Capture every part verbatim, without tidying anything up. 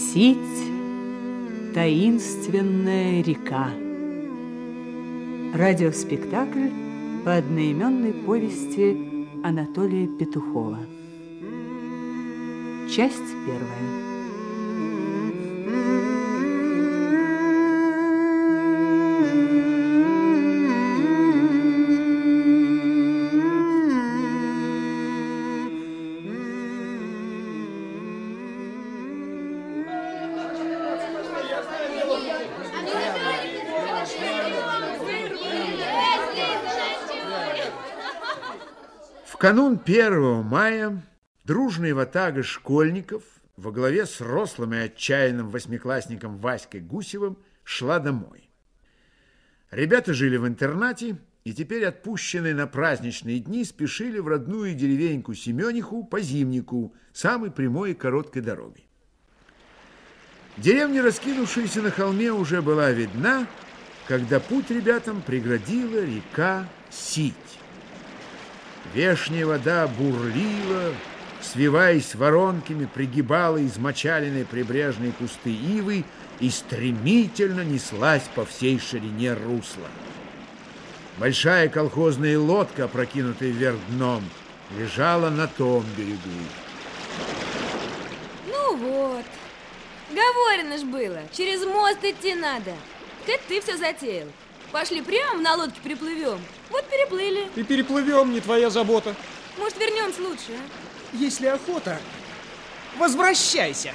Сить, таинственная река. Радиоспектакль по одноименной повести Анатолия Петухова. Часть первая. В канун первого мая дружная ватага школьников во главе с рослым и отчаянным восьмиклассником Васькой Гусевым шла домой. Ребята жили в интернате и теперь, отпущенные на праздничные дни, спешили в родную деревеньку Семениху по Зимнику, самой прямой и короткой дорогой. Деревня, раскинувшаяся на холме, уже была видна, когда путь ребятам преградила река Сить. Вешняя вода бурлила, свиваясь воронками, пригибала измочаленные прибрежные кусты ивы и стремительно неслась по всей ширине русла. Большая колхозная лодка, опрокинутая вверх дном, лежала на том берегу. Ну вот, говорено ж было, через мост идти надо. Это ты все затеял. Пошли прямо на лодке переплывем. Вот переплыли. И переплывем, не твоя забота. Может, вернемся лучше, а? Если охота, возвращайся.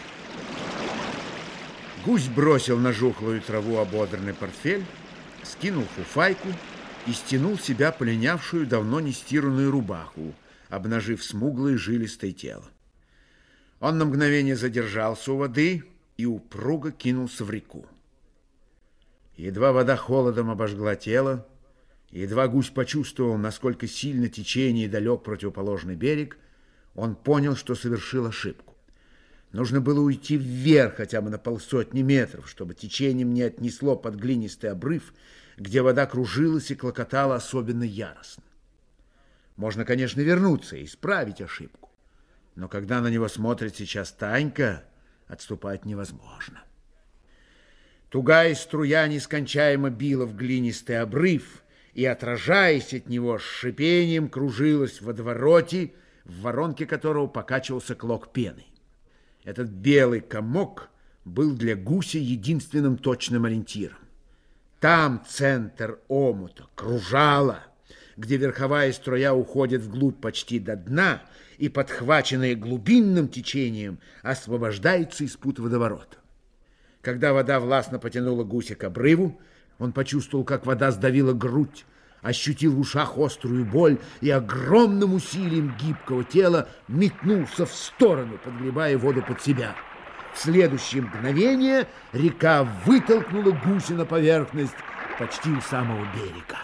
Гусь бросил на жухлую траву ободранный портфель, скинул фуфайку и стянул с себя полинявшую, давно не стиранную рубаху, обнажив смуглое жилистое тело. Он на мгновение задержался у воды и упруго кинулся в реку. Едва вода холодом обожгла тело, едва гусь почувствовал, насколько сильно течение и далек противоположный берег, он понял, что совершил ошибку. Нужно было уйти вверх хотя бы на полсотни метров, чтобы течением не отнесло под глинистый обрыв, где вода кружилась и клокотала особенно яростно. Можно, конечно, вернуться и исправить ошибку, но когда на него смотрит сейчас Танька, отступать невозможно. Тугая струя нескончаемо била в глинистый обрыв и, отражаясь от него, с шипением кружилась в водовороте, в воронке которого покачивался клок пены. Этот белый комок был для гуся единственным точным ориентиром. Там центр омута, кружала, где верховая струя уходит вглубь почти до дна и, подхваченная глубинным течением, освобождается из пут водоворота. Когда вода властно потянула гуся к обрыву, он почувствовал, как вода сдавила грудь, ощутил в ушах острую боль и огромным усилием гибкого тела метнулся в сторону, подгребая воду под себя. В следующее мгновение река вытолкнула гуся на поверхность почти у самого берега.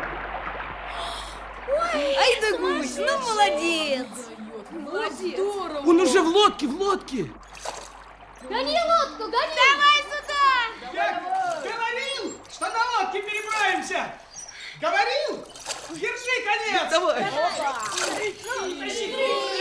Ой, ай да гусь, ну молодец! Молодец! Здорово! Он уже в лодке, в лодке! Гони лодку, гони! Давай сюда! Я говорил, что на лодке переправимся! Говорил! Держи конец! Давай! Ну, тащи!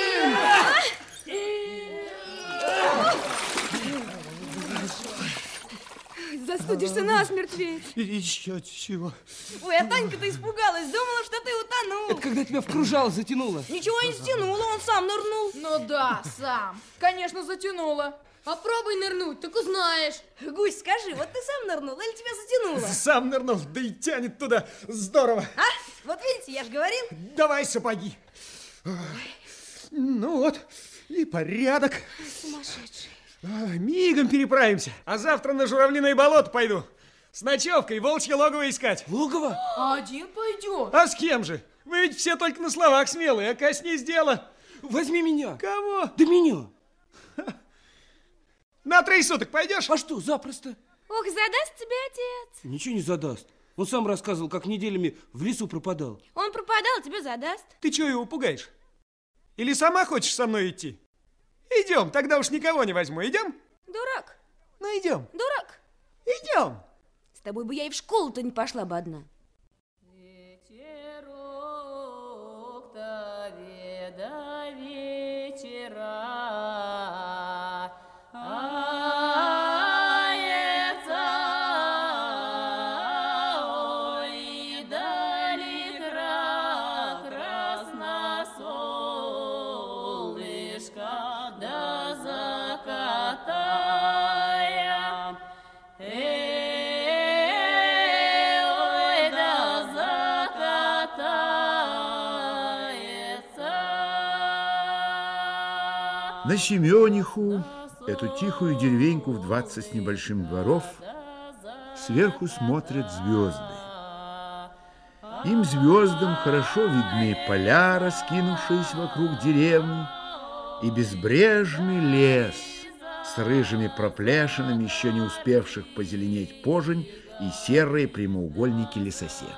Застудишься насмерть ведь. Еще чего? Ой, а Танька-то испугалась, думала, что ты утонул. Это когда тебя в кружал затянуло. Ничего не стянуло, он сам нырнул. Ну да, сам. Конечно, затянуло. Попробуй нырнуть, так узнаешь. Гусь, скажи, вот ты сам нырнул или тебя затянуло? Сам нырнул, да и тянет туда. Здорово. А? Вот видите, я же говорил. Давай сапоги. Ой. Ну вот, и порядок. Сумасшедший. Мигом переправимся. А завтра на Журавлиное болото пойду. С ночевкой волчье логово искать. Логово? Один пойдет. А с кем же? Вы ведь все только на словах смелые, а коснись дела. Возьми меня. Кого? Да меня. На три суток пойдешь? А что, запросто. Ох, задаст тебе отец. Ничего не задаст. Он сам рассказывал, как неделями в лесу пропадал. Он пропадал, тебе задаст. Ты чего его пугаешь? Или сама хочешь со мной идти? Идем, тогда уж никого не возьму. Идем? Дурак. Ну, идем. Дурак. Идем. С тобой бы я и в школу-то не пошла бы одна. Ветерок-то веда вечера, а На Семениху, эту тихую деревеньку в двадцать с небольшим дворов, сверху смотрят звезды. Им, звездам, хорошо видны поля, раскинувшиеся вокруг деревни, и безбрежный лес с рыжими проплешинами, еще не успевших позеленеть пожень, и серые прямоугольники лесосек.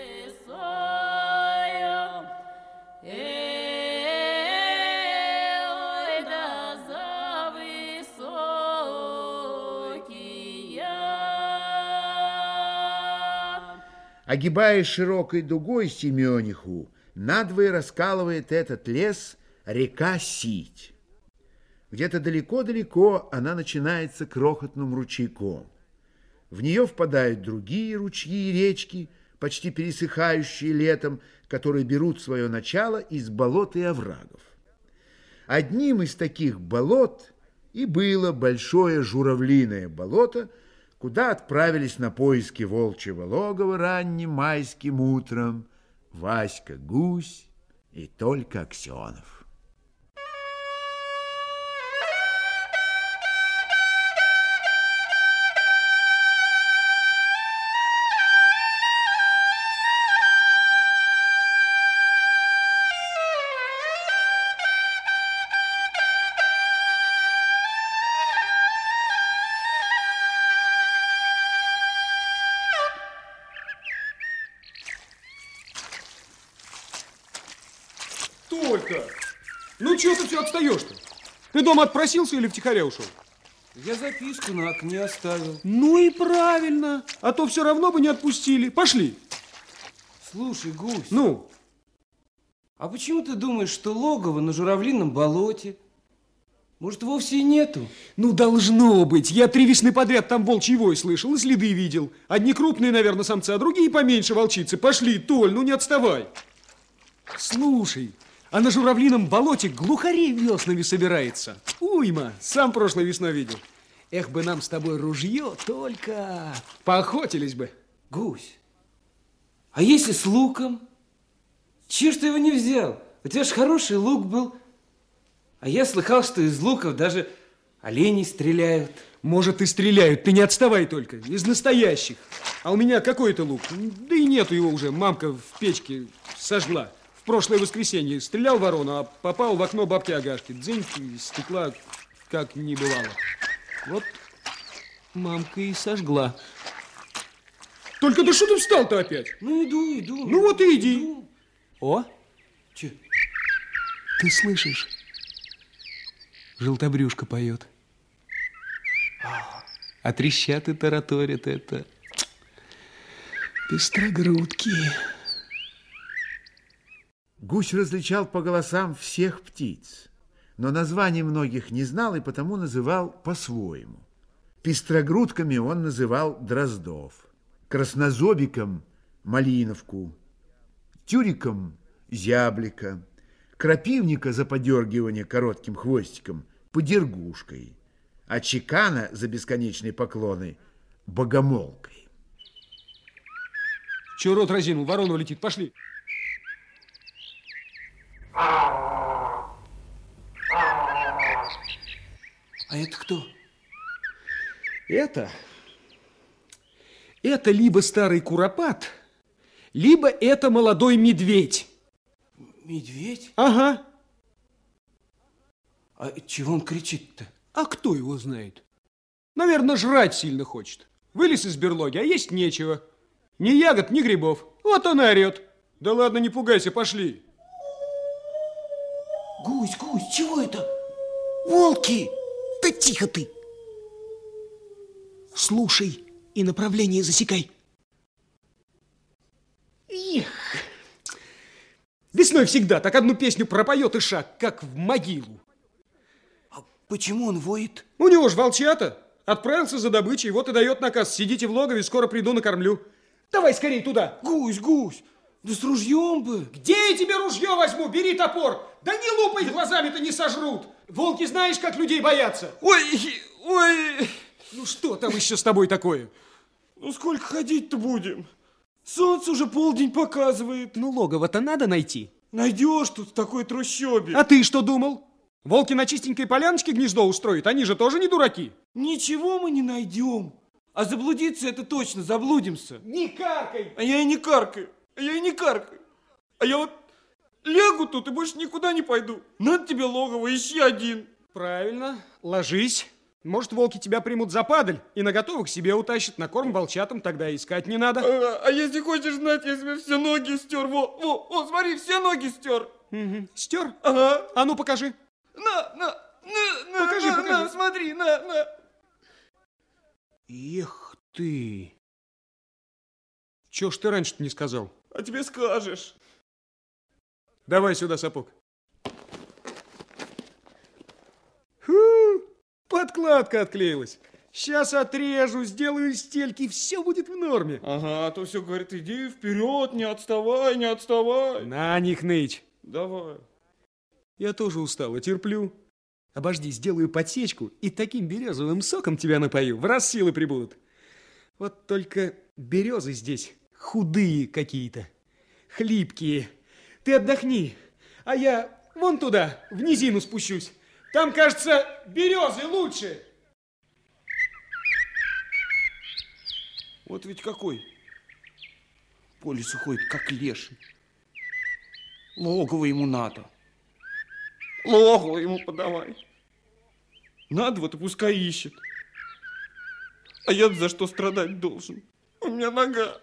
Огибая широкой дугой Семениху, надвое раскалывает этот лес река Сить. Где-то далеко-далеко она начинается крохотным ручейком. В нее впадают другие ручьи и речки, почти пересыхающие летом, которые берут свое начало из болот и оврагов. Одним из таких болот и было большое журавлиное болото, куда отправились на поиски волчьего логова ранним майским утром Васька Гусь и Толька Аксенов. Только! Ну, чего ты все отстаешь-то? Ты дома отпросился или втихаря ушел? Я записку на окне оставил. Ну и правильно. А то все равно бы не отпустили. Пошли. Слушай, Гусь. Ну? А почему ты думаешь, что логово на журавлином болоте? Может, вовсе и нету? Ну, должно быть. Я три весны подряд там волчий вой слышал и следы видел. Одни крупные, наверное, самцы, а другие поменьше волчицы. Пошли, Толь, ну не отставай. Слушай, а на журавлином болоте глухарей веснами собирается. Уйма, сам прошлой весной видел. Эх бы нам с тобой ружье, только поохотились бы. Гусь, а если с луком? Чего ж ты его не взял? У тебя ж хороший лук был. А я слыхал, что из луков даже оленей стреляют. Может, и стреляют, ты не отставай только. Из настоящих. А у меня какой-то лук. Да и нету его уже, мамка в печке сожгла. В прошлое воскресенье стрелял ворону, а попал в окно бабки Агашки. Дзынь, стекла как не бывало. Вот мамка и сожгла. Только да что ты встал-то опять? Ну, иду, иду. Ну, вот и иди. Иду. О, Че? ты слышишь? Желтобрюшка поет. А трещат и тараторят это пестрогрудки. Гусь различал по голосам всех птиц, но названий многих не знал и потому называл по-своему. Пестрогрудками он называл дроздов, краснозобиком – малиновку, тюриком – зяблика, крапивника за подергивание коротким хвостиком – подергушкой, а чекана за бесконечные поклоны – богомолкой. Чего рот разинул? Ворона улетит. Пошли. А это кто? Это? Это либо старый куропат, либо это молодой медведь. Медведь? Ага. А чего он кричит-то? А кто его знает? Наверное, жрать сильно хочет. Вылез из берлоги, а есть нечего. Ни ягод, ни грибов. Вот он и орет. Да ладно, не пугайся, пошли. Гусь, гусь, чего это? Волки! Да тихо ты. Слушай и направление засекай. Эх. Весной всегда так одну песню пропоет и шаг, как в могилу. А почему он воет? У него ж волчата. Отправился за добычей, вот и дает наказ. Сидите в логове, скоро приду, накормлю. Давай скорей туда. Гусь, гусь, да с ружьем бы. Где я тебе ружье возьму? Бери топор. Да не лупай, глазами-то не сожрут. Волки знаешь, как людей боятся. Ой, ой. Ну что там еще с тобой такое? Ну сколько ходить-то будем? Солнце уже полдень показывает. Ну логово-то надо найти. Найдешь тут в такой трущобе. А ты что думал? Волки на чистенькой поляночке гнездо устроят, они же тоже не дураки. Ничего мы не найдем. А заблудиться это точно, заблудимся. Не каркай! А я и не каркаю, а я и не каркаю. А я вот лягу тут и больше никуда не пойду. Надо тебе логово, ищи один. Правильно, ложись. Может, волки тебя примут за падаль и наготове к себе утащат, на корм волчатам, тогда искать не надо. А, а если хочешь знать, я себе все ноги стер. Во, во, во, смотри, все ноги стер. Угу. Стер? Ага. А ну покажи. На, на, на, на, Покажи, на, покажи. на, смотри, на, на. Эх ты. Чего ж ты раньше-то не сказал? А тебе скажешь. Давай сюда сапог. Фу, подкладка отклеилась. Сейчас отрежу, сделаю стельки, и все будет в норме. Ага, а то все говорит, иди вперед, не отставай, не отставай. На них ныть. Давай. Я тоже устал, терплю. Обожди, сделаю подсечку и таким березовым соком тебя напою. В раз силы прибудут. Вот только березы здесь худые какие-то, хлипкие. Ты отдохни, а я вон туда, в низину спущусь. Там, кажется, березы лучше. Вот ведь какой. По лесу ходит, как леший. Логово ему надо. Логово ему подавай. Надо, вот и пускай ищет. А я за что страдать должен? У меня нога.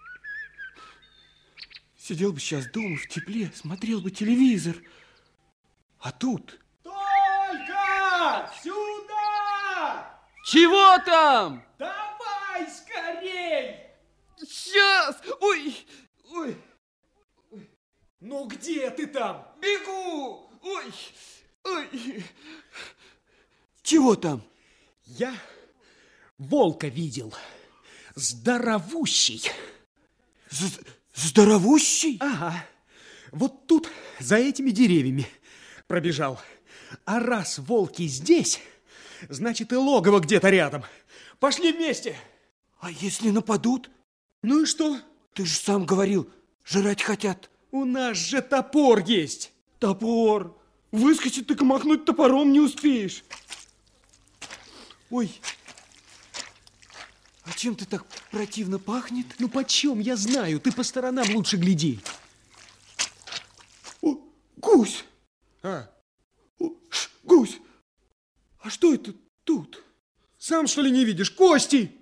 Сидел бы сейчас дома в тепле, смотрел бы телевизор. А тут... Только сюда! Чего там? Давай скорей! Сейчас! Ой! Ой! Ну где ты там? Бегу! Ой! Ой! Чего там? Я волка видел. Здоровущий. З- здоровущий? Ага. Вот тут, за этими деревьями, пробежал. А раз волки здесь, значит и логово где-то рядом. Пошли вместе. А если нападут? Ну и что? Ты же сам говорил, жрать хотят. У нас же топор есть. Топор. Выскочить, так и махнуть топором не успеешь. Ой. А чем ты так противно пахнет? Ну почем я знаю? Ты по сторонам лучше гляди. О, гусь. А, О, ш, гусь. А что это тут? сам что ли не видишь? Кости!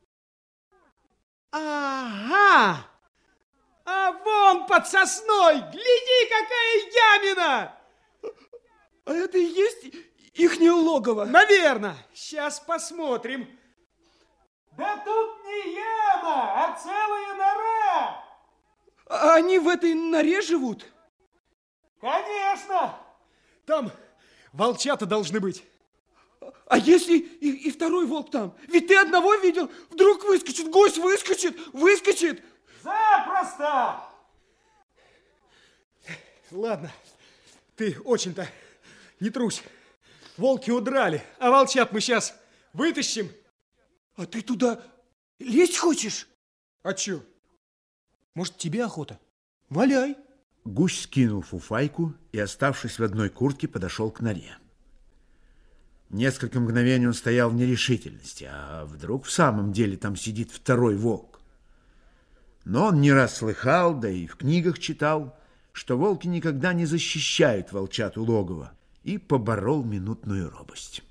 Ага! А вон под сосной! Гляди, какая ямина! А это и есть ихнее логово? Наверно. Сейчас посмотрим. Да тут не яма, а целая нора. А они в этой норе живут? Конечно. Там волчата должны быть. А если и, и второй волк там? Ведь ты одного видел. Вдруг выскочит, гусь выскочит, выскочит. Запросто. Ладно, ты очень-то не трусь. Волки удрали, а волчат мы сейчас вытащим. А ты туда лезть хочешь? А чё? Может, тебе охота? Валяй. Гусь скинул фуфайку и, оставшись в одной куртке, подошел к норе. Несколько мгновений он стоял в нерешительности, а вдруг в самом деле там сидит второй волк. Но он не раз слыхал, да и в книгах читал, что волки никогда не защищают волчат у логова, и поборол минутную робость.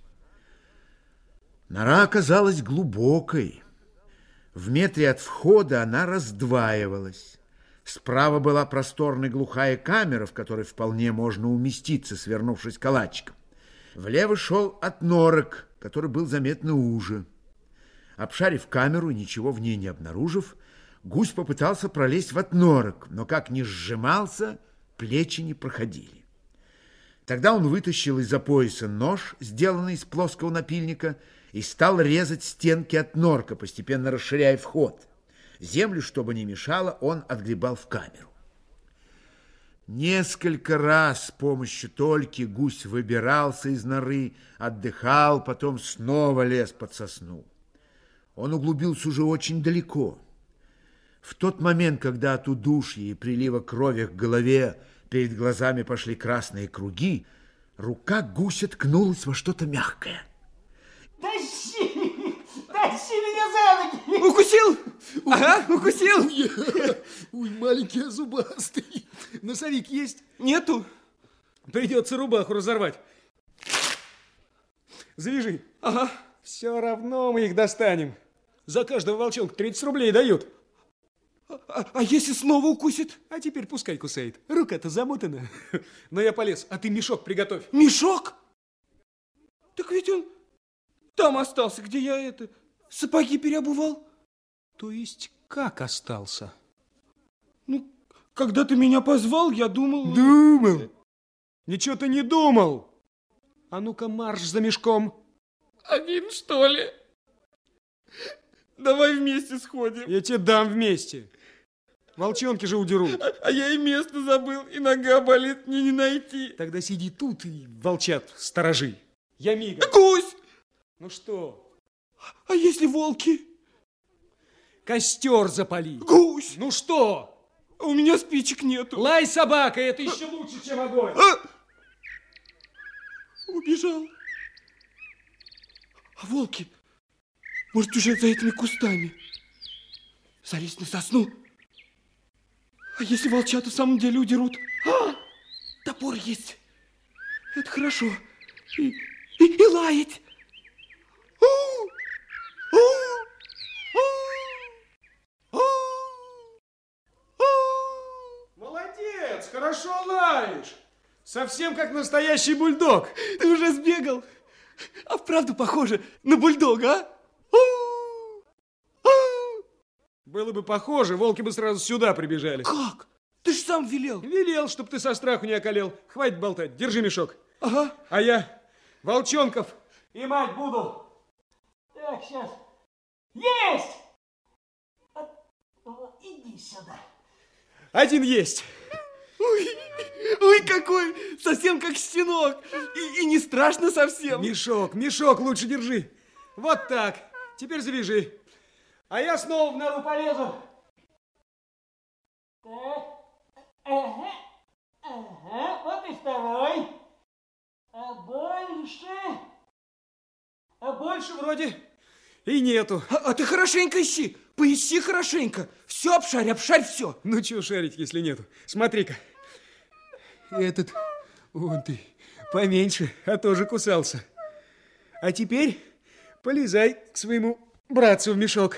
Нора оказалась глубокой. В метре от входа она раздваивалась. Справа была просторная глухая камера, в которой вполне можно уместиться, свернувшись калачиком. Влево шел отнорок, который был заметно уже. Обшарив камеру и ничего в ней не обнаружив, гусь попытался пролезть в отнорок, но как ни сжимался, плечи не проходили. Тогда он вытащил из-за пояса нож, сделанный из плоского напильника, и стал резать стенки отнорка, постепенно расширяя вход. Землю, чтобы не мешало, он отгребал в камеру. Несколько раз с помощью тольки гусь выбирался из норы, отдыхал, потом снова лез под сосну. Он углубился уже очень далеко. В тот момент, когда от удушья и прилива крови к голове перед глазами пошли красные круги, Рука гуся ткнулась во что-то мягкое. Тащи! Тащи меня за ноги! Укусил? Ага, укусил. Ой, маленький зубастый. Носовик есть? Нету. Придется рубаху разорвать. Завяжи. Ага. Все равно мы их достанем. За каждого волчонка тридцать рублей дают. А, а если снова укусит? А теперь пускай кусает. Рука-то замотана. Но я полез, а ты мешок приготовь. Мешок? Так ведь он там остался, где я это сапоги переобувал. То есть как остался? Ну, когда ты меня позвал, я думал... Думал? Ничего ты не думал. А ну-ка марш за мешком. Один, что ли? Давай вместе сходим. Я тебе дам вместе. Волчонки же удерут. А, а я и место забыл, и нога болит, мне не найти. Тогда сиди тут и волчат сторожи. Я мигом. Гусь! Ну что? А если волки? Костер запали. Гусь! Ну что? У меня спичек нету. Лай, собака, это еще лучше, чем огонь. А! Убежал. А волки, может, уже за этими кустами? Залезть на сосну? А если волчата в самом деле удерут? А! Топор есть. Это хорошо. И, и, и лаять. У! У! У! У! Молодец, хорошо лаешь. Совсем как настоящий бульдог. Ты уже сбегал? А вправду похоже на бульдога, а? Было бы похоже, волки бы сразу сюда прибежали. Как? Ты ж сам велел. Велел, чтоб ты со страху не околел. Хватит болтать, держи мешок. Ага. А я волчонков и мать буду. Так, сейчас. Есть! Иди сюда. Один есть. Ой, ой, какой! Совсем как щенок. И, и не страшно совсем. Мешок, мешок лучше держи. Вот так. Теперь завяжи. А я снова в нору полезу. Так. Ага. Ага. Вот и второй. А больше? А больше вроде и нету. А, а ты хорошенько ищи. Поищи хорошенько. Все обшарь, обшарь все. Ну, чего шарить, если нету? Смотри-ка. Этот, вон ты, поменьше, а тоже кусался. А теперь полезай к своему братцу в мешок.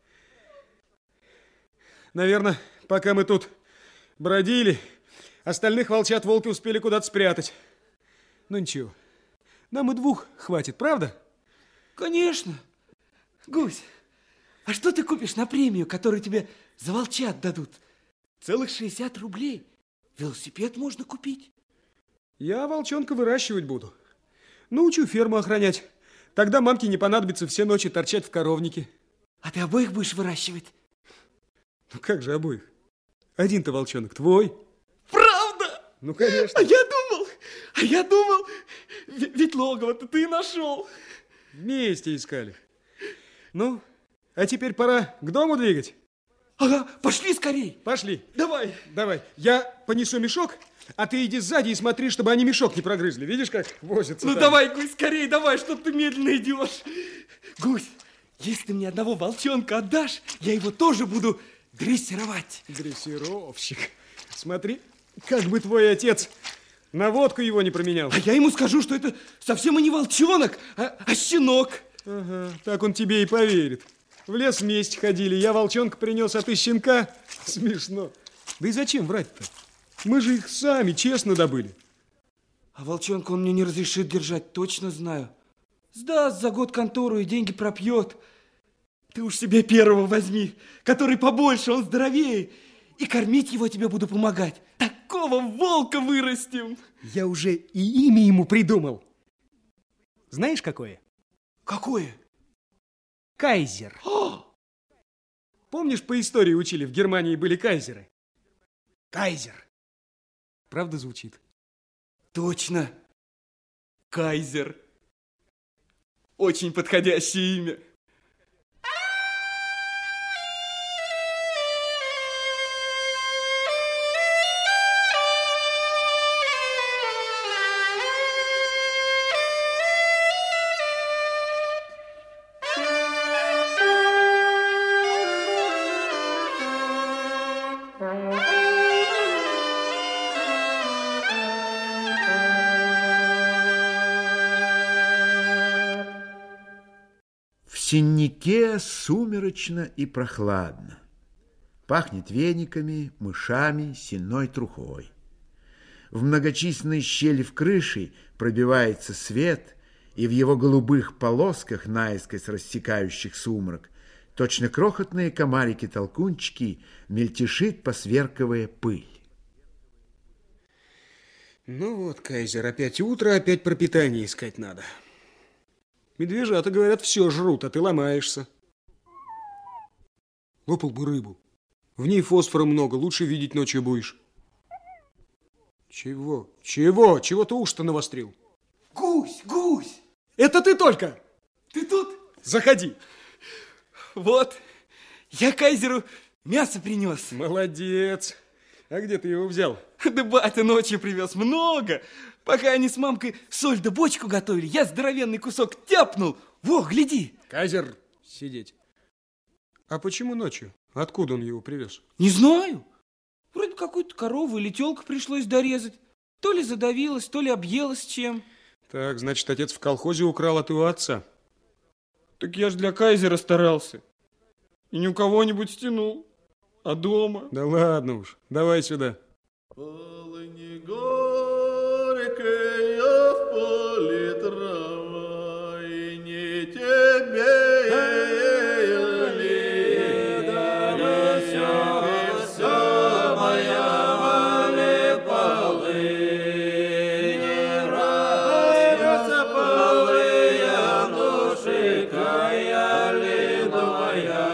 Наверное, пока мы тут бродили, остальных волчат волки успели куда-то спрятать. Ну, ничего, нам и двух хватит, правда? Конечно. Гусь, а что ты купишь на премию, которую тебе за волчат дадут? Целых шестьдесят рублей. Велосипед можно купить. Я волчонка выращивать буду. Научу ферму охранять. Тогда мамке не понадобится все ночи торчать в коровнике. А ты обоих будешь выращивать? Ну как же обоих? Один-то волчонок твой. Правда? Ну, конечно. А я думал, а я думал, ведь логово-то ты нашел. Вместе искали. Ну, а теперь пора к дому двигать. Ага, пошли скорей. Пошли. Давай. Давай. Я понесу мешок, а ты иди сзади и смотри, чтобы они мешок не прогрызли. Видишь, как возятся Ну там? давай, Гусь, скорей, давай, что ты медленно идешь. Гусь, если ты мне одного волчонка отдашь, я его тоже буду дрессировать. Дрессировщик. Смотри, как бы твой отец на водку его не променял. А я ему скажу, что это совсем и не волчонок, а, а щенок. Ага, так он тебе и поверит. В лес вместе ходили, я волчонка принес, а ты щенка. Смешно. Да и зачем врать-то? Мы же их сами честно добыли. А волчонка он мне не разрешит держать, точно знаю. Сдаст за год контору и деньги пропьет. Ты уж себе первого возьми, который побольше, он здоровее. И кормить его тебе буду помогать. Такого волка вырастим. Я уже и имя ему придумал. Знаешь, какое? Какое? Кайзер. О! Помнишь, по истории учили, в Германии были кайзеры? Кайзер. Правда звучит? Точно. Кайзер. Очень подходящее имя. сеннике сумеречно и прохладно. Пахнет вениками, мышами, сенной трухой. В многочисленные щели в крыше пробивается свет, и в его голубых полосках, наискось рассекающих сумрак, точно крохотные комарики-толкунчики, мельтешит, посверкивая пыль. Ну вот, Кайзер, опять утро, опять пропитание искать надо. Медвежата, говорят, все жрут, а ты ломаешься. Лопал бы рыбу. В ней фосфора много, лучше видеть ночью будешь. Чего? Чего? Чего ты уж-то навострил? Гусь, гусь! Это ты только! Ты тут? Заходи. Вот, я Кайзеру мясо принес. Молодец. А где ты его взял? Да батя ночью привез много. Пока они с мамкой соль да бочку готовили, я здоровенный кусок тяпнул. Во, гляди. Кайзер, сидеть. А почему ночью? Откуда он его привез? Не знаю. Вроде какую-то корову или телку пришлось дорезать. То ли задавилась, то ли объелась чем. Так, значит, отец в колхозе украл от его отца. Так я ж для Кайзера старался. И не у кого-нибудь стянул, а дома. Да ладно уж, давай сюда. Полыни горькая в поле трава, и не тебе ли донесется моя ли полыни, радость полыя души кая ли моя,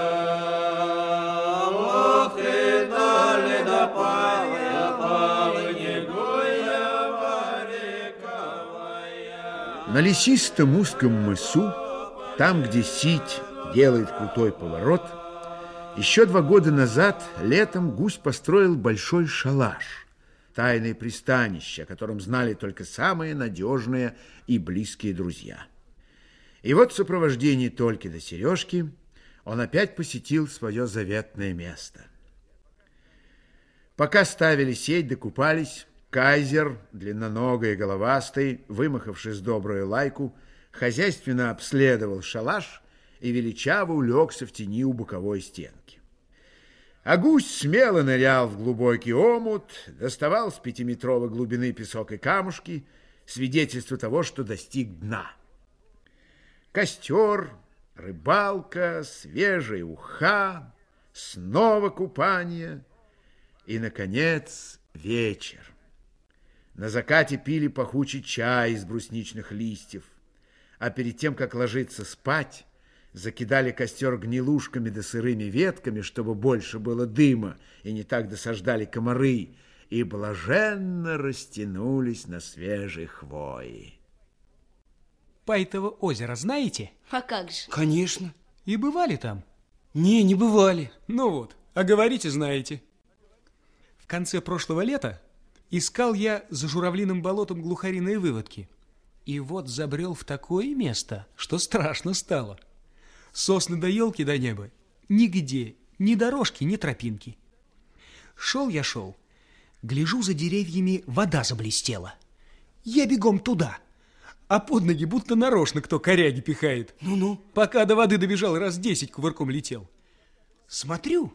вот и дали до пая. На лесистом узком мысу, там, где сить делает крутой поворот, еще два года назад летом Гусь построил большой шалаш, тайное пристанище, о котором знали только самые надежные и близкие друзья. И вот в сопровождении Тольки да Сережки он опять посетил свое заветное место. Пока ставили сеть да купались, Кайзер, длинноногой и головастый, вымахавший с добрую лайку, хозяйственно обследовал шалаш и величаво улегся в тени у боковой стенки. А Гусь смело нырял в глубокий омут, доставал с пятиметровой глубины песок и камушки, свидетельство того, что достиг дна. Костер, рыбалка, свежая уха, снова купание и, наконец, вечер. На закате пили пахучий чай из брусничных листьев, а перед тем, как ложиться спать, закидали костер гнилушками да сырыми ветками, чтобы больше было дыма и не так досаждали комары, и блаженно растянулись на свежей хвои. Пайтово озеро знаете? А как же? Конечно. И бывали там? Не, не бывали. Ну вот, а говорите, знаете. В конце прошлого лета искал я за журавлиным болотом глухариные выводки. И вот забрел в такое место, что страшно стало. Сосны до елки до неба. Нигде, ни дорожки, ни тропинки. Шел я шел. Гляжу, за деревьями вода заблестела. Я бегом туда. А под ноги будто нарочно кто коряги пихает. Ну-ну. Пока до воды добежал, раз десять кувырком летел. Смотрю,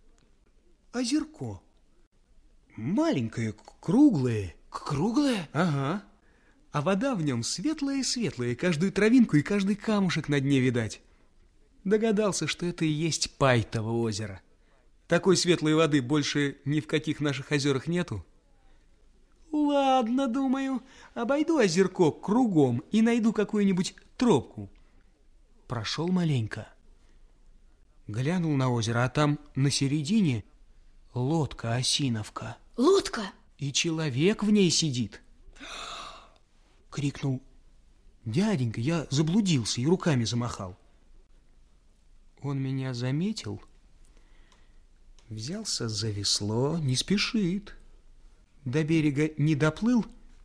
озерко. Маленькое, круглое. Круглое? Ага. А вода в нем светлая-светлая, каждую травинку и каждый камушек на дне видать. Догадался, что это и есть Пайтово озеро. Такой светлой воды больше ни в каких наших озерах нету. Ладно, думаю, обойду озерко кругом и найду какую-нибудь тропку. Прошел маленько. Глянул на озеро, а там на середине лодка-осиновка. Лодка? И человек в ней сидит. Крикнул: дяденька, я заблудился, и руками замахал. Он меня заметил, взялся за весло, не спешит. До берега не доплыл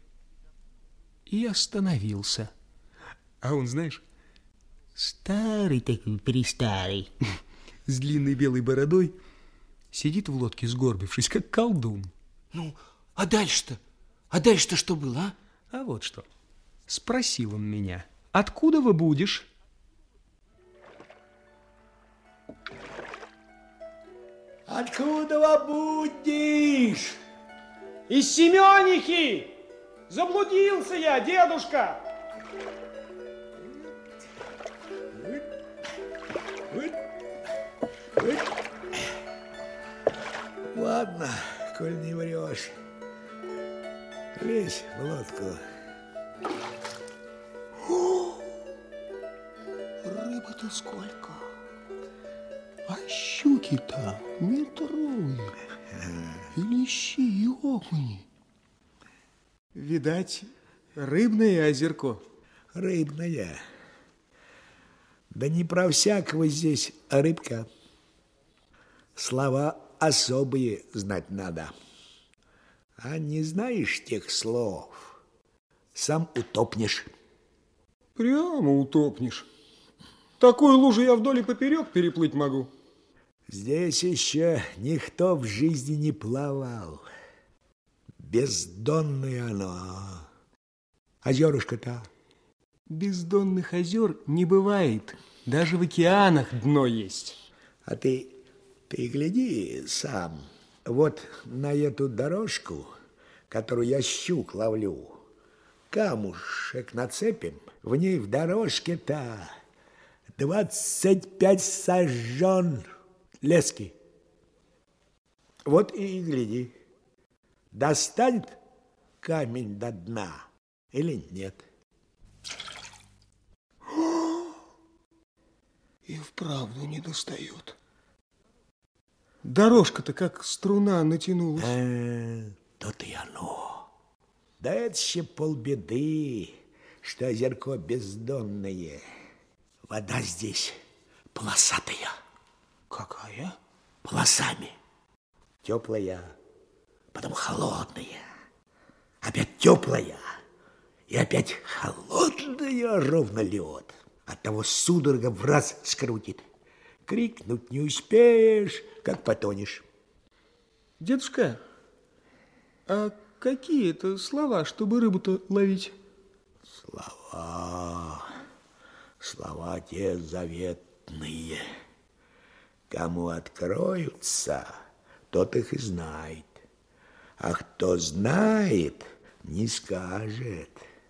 и остановился. А он, знаешь, старый такой, престарый, с длинной белой бородой, сидит в лодке, сгорбившись, как колдун. Ну, а дальше-то? А дальше-то что было, а? А вот что. Спросил он меня: откуда вы будешь? Откуда будешь? Из Семенихи! Заблудился я, дедушка! Ладно, коль не врешь. Лезь в лодку. О, рыбы-то сколько! А щуки-то метровые. И лещи, и окуни. Видать, рыбное озерко. Рыбное. Да не про всякого здесь рыбка. Слова особые знать надо. А не знаешь тех слов, сам утопнешь. Прямо утопнешь. Такую лужу я вдоль и поперек переплыть могу. Здесь еще никто в жизни не плавал. Бездонное оно. Озерушка-то. Бездонных озер не бывает. Даже в океанах дно есть. А ты, ты гляди сам. Вот на эту дорожку, которую я щук ловлю, камушек нацепим, в ней в дорожке-то двадцать пять сажен лески. Вот и гляди, достанет камень до дна или нет. И вправду не достает. Дорожка-то как струна натянулась. А, то-то и оно. Да это еще полбеды, что озерко бездонное. Вода здесь полосатая. Какая? Полосами. Теплая, потом холодная. Опять теплая и опять холодная, ровно лед. Оттого судорога в раз скрутит. Крикнуть не успеешь, как потонешь. Дедушка, а какие это слова, чтобы рыбу-то ловить? Слова, слова те заветные. Кому откроются, тот их и знает. А кто знает, не скажет.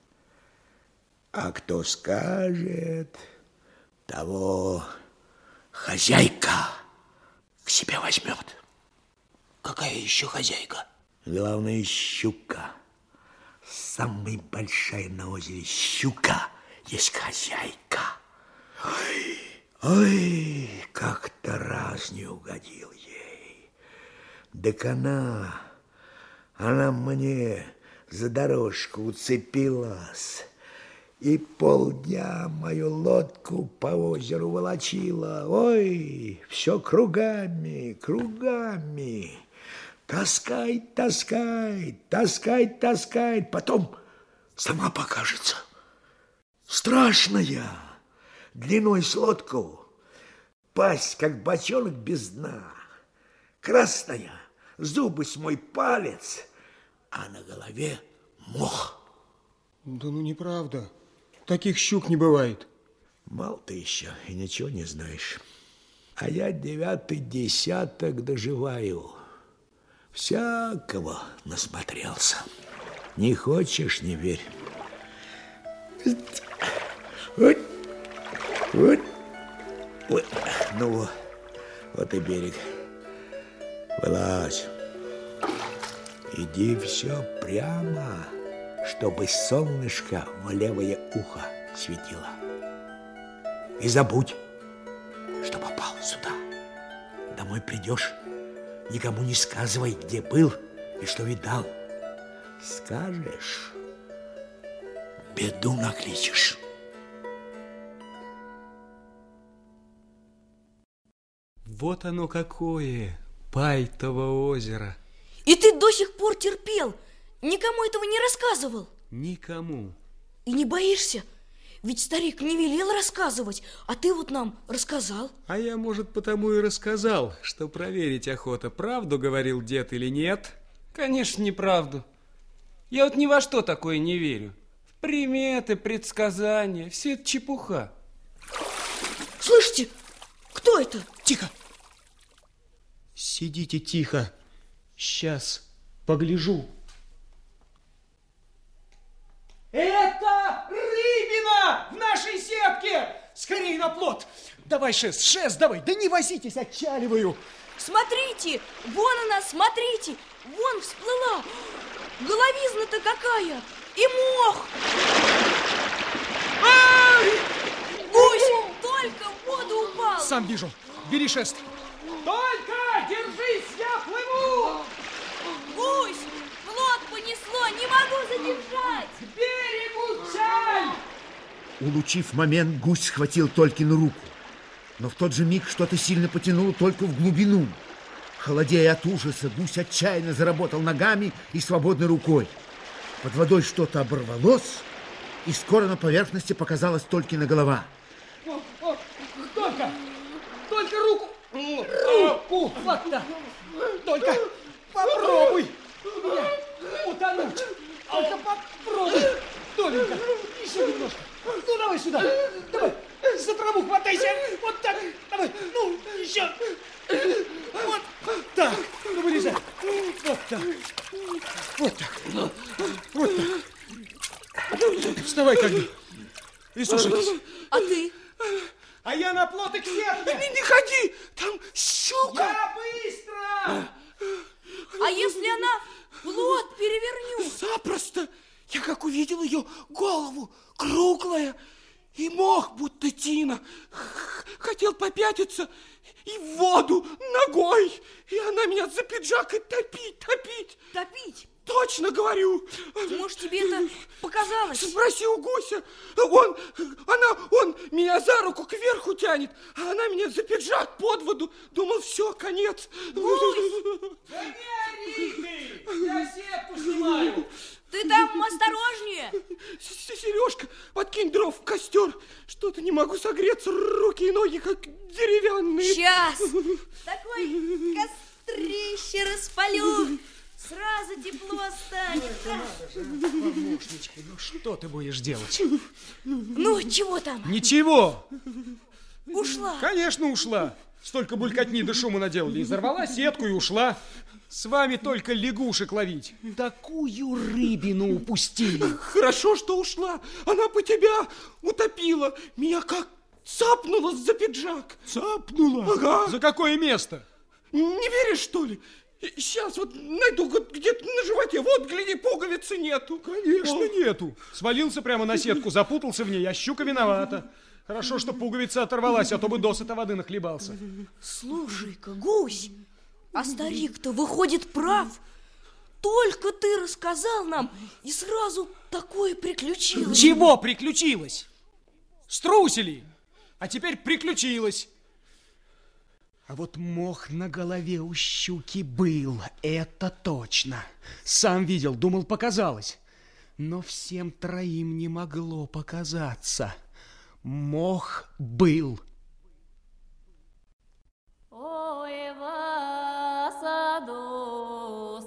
А кто скажет, того хозяйка к себе возьмет. Какая еще хозяйка? Главное, щука. Самая большая на озере щука есть хозяйка. Ой, ой, как-то раз не угодил ей. Так она, она мне за дорожку уцепилась и полдня мою лодку по озеру волочила. Ой, все кругами, кругами. Таскает, таскает, таскает, таскает. Потом сама покажется. Страшная, длиной с лодку. Пасть, как бочонок без дна. Красная, зубы с мой палец, а на голове мох. Да ну неправда. Таких щук не бывает. Мал ты еще и ничего не знаешь. А я девятый десяток доживаю. Всякого насмотрелся. Не хочешь, не верь. Вот, вот, вот. Ну, вот и берег. Вылазь. Иди все прямо, чтобы солнышко в левое ухо светило. И забудь, что попал сюда. Домой придешь, никому не сказывай, где был и что видал. Скажешь, беду накличешь. Вот оно какое, Пайтово озеро. И ты до сих пор терпел, никому этого не рассказывал? Никому. И не боишься? Ведь старик не велел рассказывать, а ты вот нам рассказал. А я, может, потому и рассказал, что проверить охота, правду говорил дед или нет. Конечно, неправду. Я вот ни во что такое не верю. В приметы, предсказания, все это чепуха. Слышите, кто это? Тихо. Сидите тихо. Сейчас погляжу. Это рыбина в нашей сетке! Скорей на плот! Давай, шест, шест, давай! Да не возитесь, отчаливаю! Смотрите, вон она, смотрите! Вон всплыла! Головизна-то какая! И мох! Ай! Гусь только в воду упал! Сам вижу. Бери шест. Только держись, я плыву! Гусь! Плот понесло, не могу задержать! К берегу чай! Улучив момент, гусь схватил Толькину руку. Но в тот же миг что-то сильно потянуло Тольку в глубину. Холодея от ужаса, гусь отчаянно заработал ногами и свободной рукой. Под водой что-то оборвалось, и скоро на поверхности показалась Толькина голова. О, о, только, только руку, руку, вот так. Только попробуй меня утонуть. Только попробуй, Толенька, еще немножко. Ну, давай сюда, давай, за траву хватайся, вот так, давай, ну, еще. Вот так, ну, вылезай, вот так, вот так, вот так. Вставай ко мне и сушитесь. А ты? А я на плот и к сетке. Не, не ходи, там щука. Я быстро. А если она плот перевернет? Запросто. Я как увидел ее голову, круглая, и мох, будто тина. Хотел попятиться и в воду ногой. И она меня за пиджак и топить, топить. Топить? Точно говорю. Может, тебе это показалось? Спроси у гуся. Он, она, он меня за руку кверху тянет, а она меня за пиджак под воду. Думал, все, конец. Гусь! Да не ори ты, я сетку снимаю. Ты там осторожнее. Сережка, подкинь дров в костер. Что-то не могу согреться, руки и ноги как деревянные. Сейчас. Такой кострище распалю. Сразу тепло станет. Помощничка, ну что ты будешь делать? Ну, чего там? Ничего. Ушла. Конечно, ушла. Столько булькотни да шума наделали. Изорвала сетку и ушла. С вами только лягушек ловить. Такую рыбину упустили. Хорошо, что ушла. Она бы тебя утопила. Меня как цапнула за пиджак. Цапнула? Ага. За какое место? Не веришь, что ли? Сейчас вот найду где-то на животе. Вот, гляди, пуговицы нету. Конечно, О. нету. Свалился прямо на сетку, запутался в ней, а щука виновата. Хорошо, что пуговица оторвалась, а то бы досыта воды нахлебался. Слушай-ка, гусь, а старик-то выходит прав. Только ты рассказал нам, и сразу такое приключилось. Чего приключилось? Струсили, а теперь приключилось. А вот мох на голове у щуки был, это точно. Сам видел, думал, показалось. Но всем троим не могло показаться. Мох был. Ой, в саду,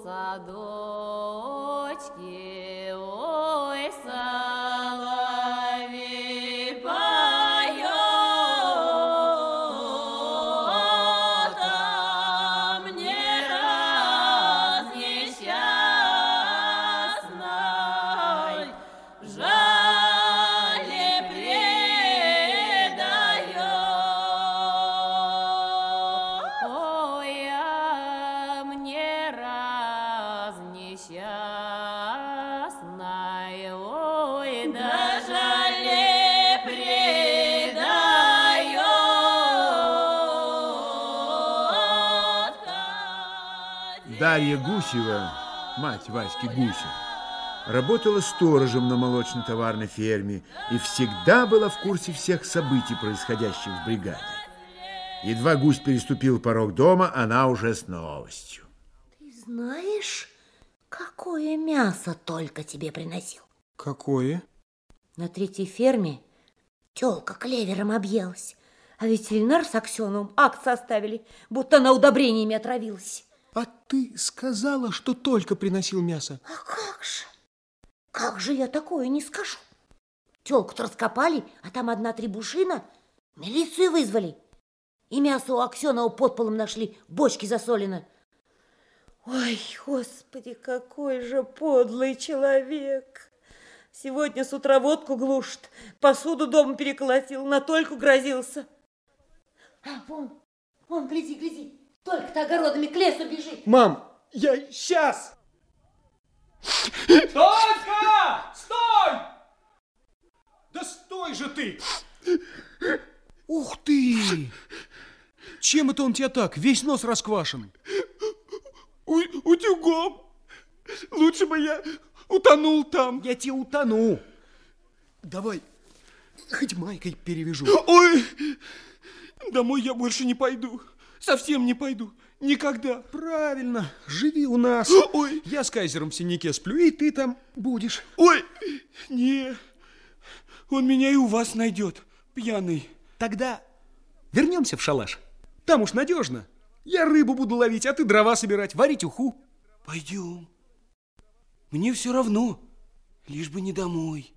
садочки, ой, соловей поет, а мне раз несчастной жаль предает. Ой, а мне раз несчастной, ой, да жаль предает. Дарья Гусева, мать Васьки Гуся, работала сторожем на молочно-товарной ферме и всегда была в курсе всех событий, происходящих в бригаде. Едва гусь переступил порог дома, она уже с новостью. Ты знаешь, какое мясо только тебе приносил? Какое? На третьей ферме тёлка клевером объелась, а ветеринар с Аксеновым акт составили, будто она удобрениями отравилась. А ты сказала, что только приносил мясо. А как же? Как же я такое не скажу? Тёлку-то раскопали, а там одна требушина. Милицию вызвали. И мясо у Аксенова под полом нашли, в бочке засолено. Ой, Господи, какой же подлый человек. Сегодня с утра водку глушит, посуду дома переколотил, на Тольку грозился. А, вон, вон, гляди, гляди, Толька-то огородами к лесу бежит. Мам, я сейчас. Толька! Стой! Да стой же ты! Ух ты! Чем это он тебя так? Весь нос расквашен. У, утюгом. Лучше бы я утонул там. Я тебе утону. Давай, хоть майкой перевяжу. Ой, домой я больше не пойду. Совсем не пойду. Никогда. Правильно, живи у нас. Ой. Я с кайзером в синяке сплю, и ты там будешь. Ой, не. Он меня и у вас найдет, пьяный. Тогда вернемся в шалаш. Там уж надежно. Я рыбу буду ловить, а ты дрова собирать, варить уху. Пойдем. Мне все равно, лишь бы не домой.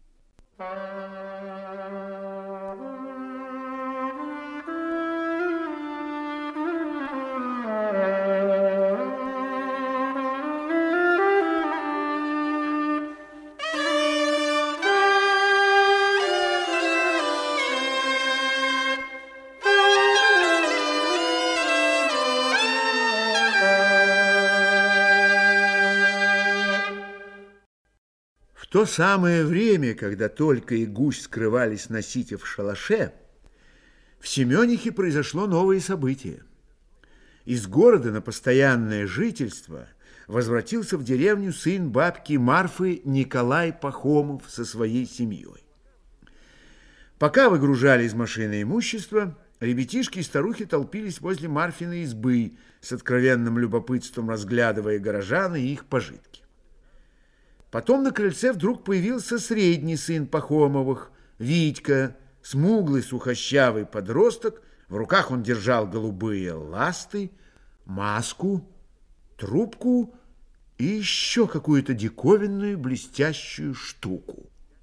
В то самое время, когда Толька и Гусь скрывались на сите в шалаше, в Семенихе произошло новое событие. Из города на постоянное жительство возвратился в деревню сын бабки Марфы Николай Пахомов со своей семьей. Пока выгружали из машины имущество, ребятишки и старухи толпились возле Марфиной избы, с откровенным любопытством разглядывая горожан и их пожитки. Потом на крыльце вдруг появился средний сын Пахомовых, Витька, смуглый сухощавый подросток. В руках он держал голубые ласты, маску, трубку и еще какую-то диковинную блестящую штуку.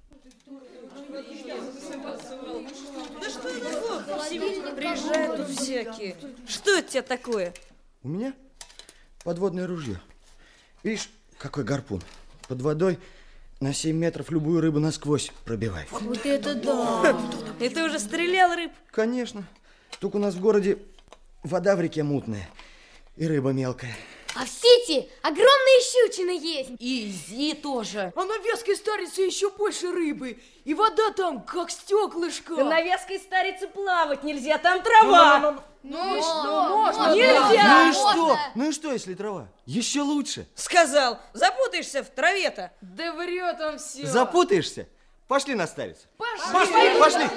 Да что это за приезжают тут всякие. Что это у тебя такое? У меня подводное ружье. Видишь, какой гарпун. Под водой на семь метров любую рыбу насквозь пробивает. Вот это да! И ты уже стрелял рыб? Конечно. Только у нас в городе вода в реке мутная и рыба мелкая. А в Сити огромные щучины есть. И Зи тоже. А на Вязкой Старице еще больше рыбы. И вода там как стеклышко. Да на Вязкой Старице плавать нельзя, там трава. Ну, ну, что, можно? Нельзя. Ну и что? Ну и что, если трава? Еще лучше. Сказал, запутаешься в траве-то. Да врет он все. Запутаешься? Пошли на Старицу. Пошли. Пошли, пошли.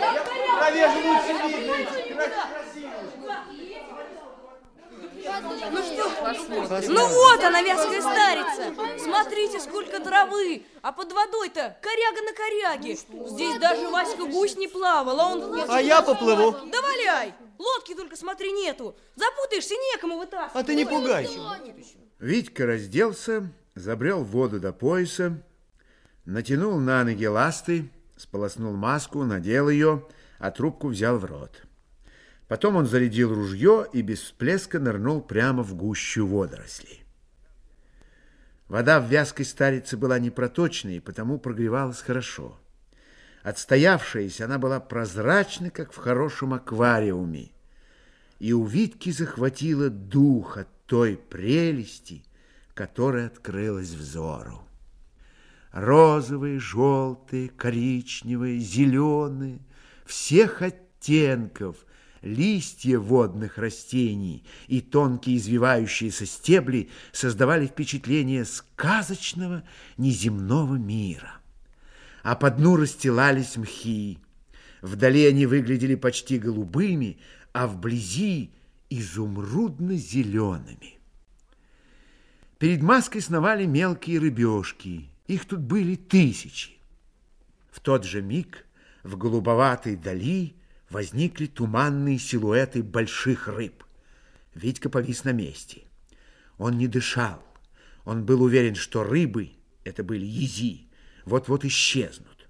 Ну что? Ну вот она, Вязкая Старица. Смотрите, сколько травы. А под водой-то коряга на коряге. Здесь даже Васька Гусь не плавал, а он... А я поплыву. Да валяй. Лодки только, смотри, нету. Запутаешься, некому вытаскивать. А ты не пугайся. Витька разделся, забрел в воду до пояса, натянул на ноги ласты, сполоснул маску, надел ее, а трубку взял в рот. Потом он зарядил ружье и без всплеска нырнул прямо в гущу водорослей. Вода в Вязкой Старице была непроточной, и потому прогревалась хорошо. Отстоявшаяся, она была прозрачна, как в хорошем аквариуме, и у Витьки захватило дух от той прелести, которая открылась взору. Розовые, желтые, коричневые, зеленые, всех оттенков, листья водных растений и тонкие извивающиеся стебли создавали впечатление сказочного неземного мира. А по дну расстилались мхи. Вдали они выглядели почти голубыми, а вблизи изумрудно-зелеными. Перед маской сновали мелкие рыбешки. Их тут были тысячи. В тот же миг в голубоватой дали возникли туманные силуэты больших рыб. Витька повис на месте. Он не дышал. Он был уверен, что рыбы, это были ези, вот-вот исчезнут.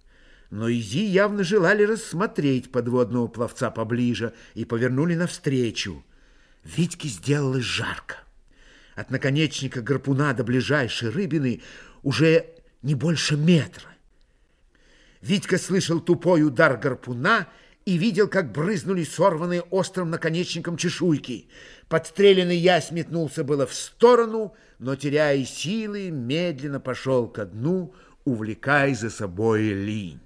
но изи явно желали рассмотреть подводного пловца поближе и повернули навстречу. Витьке сделалось жарко. От наконечника гарпуна до ближайшей рыбины уже не больше метра. Витька слышал тупой удар гарпуна и видел, как брызнули сорванные острым наконечником чешуйки. Подстреленный ясь метнулся было в сторону, но, теряя силы, медленно пошел ко дну, увлекая за собой линь.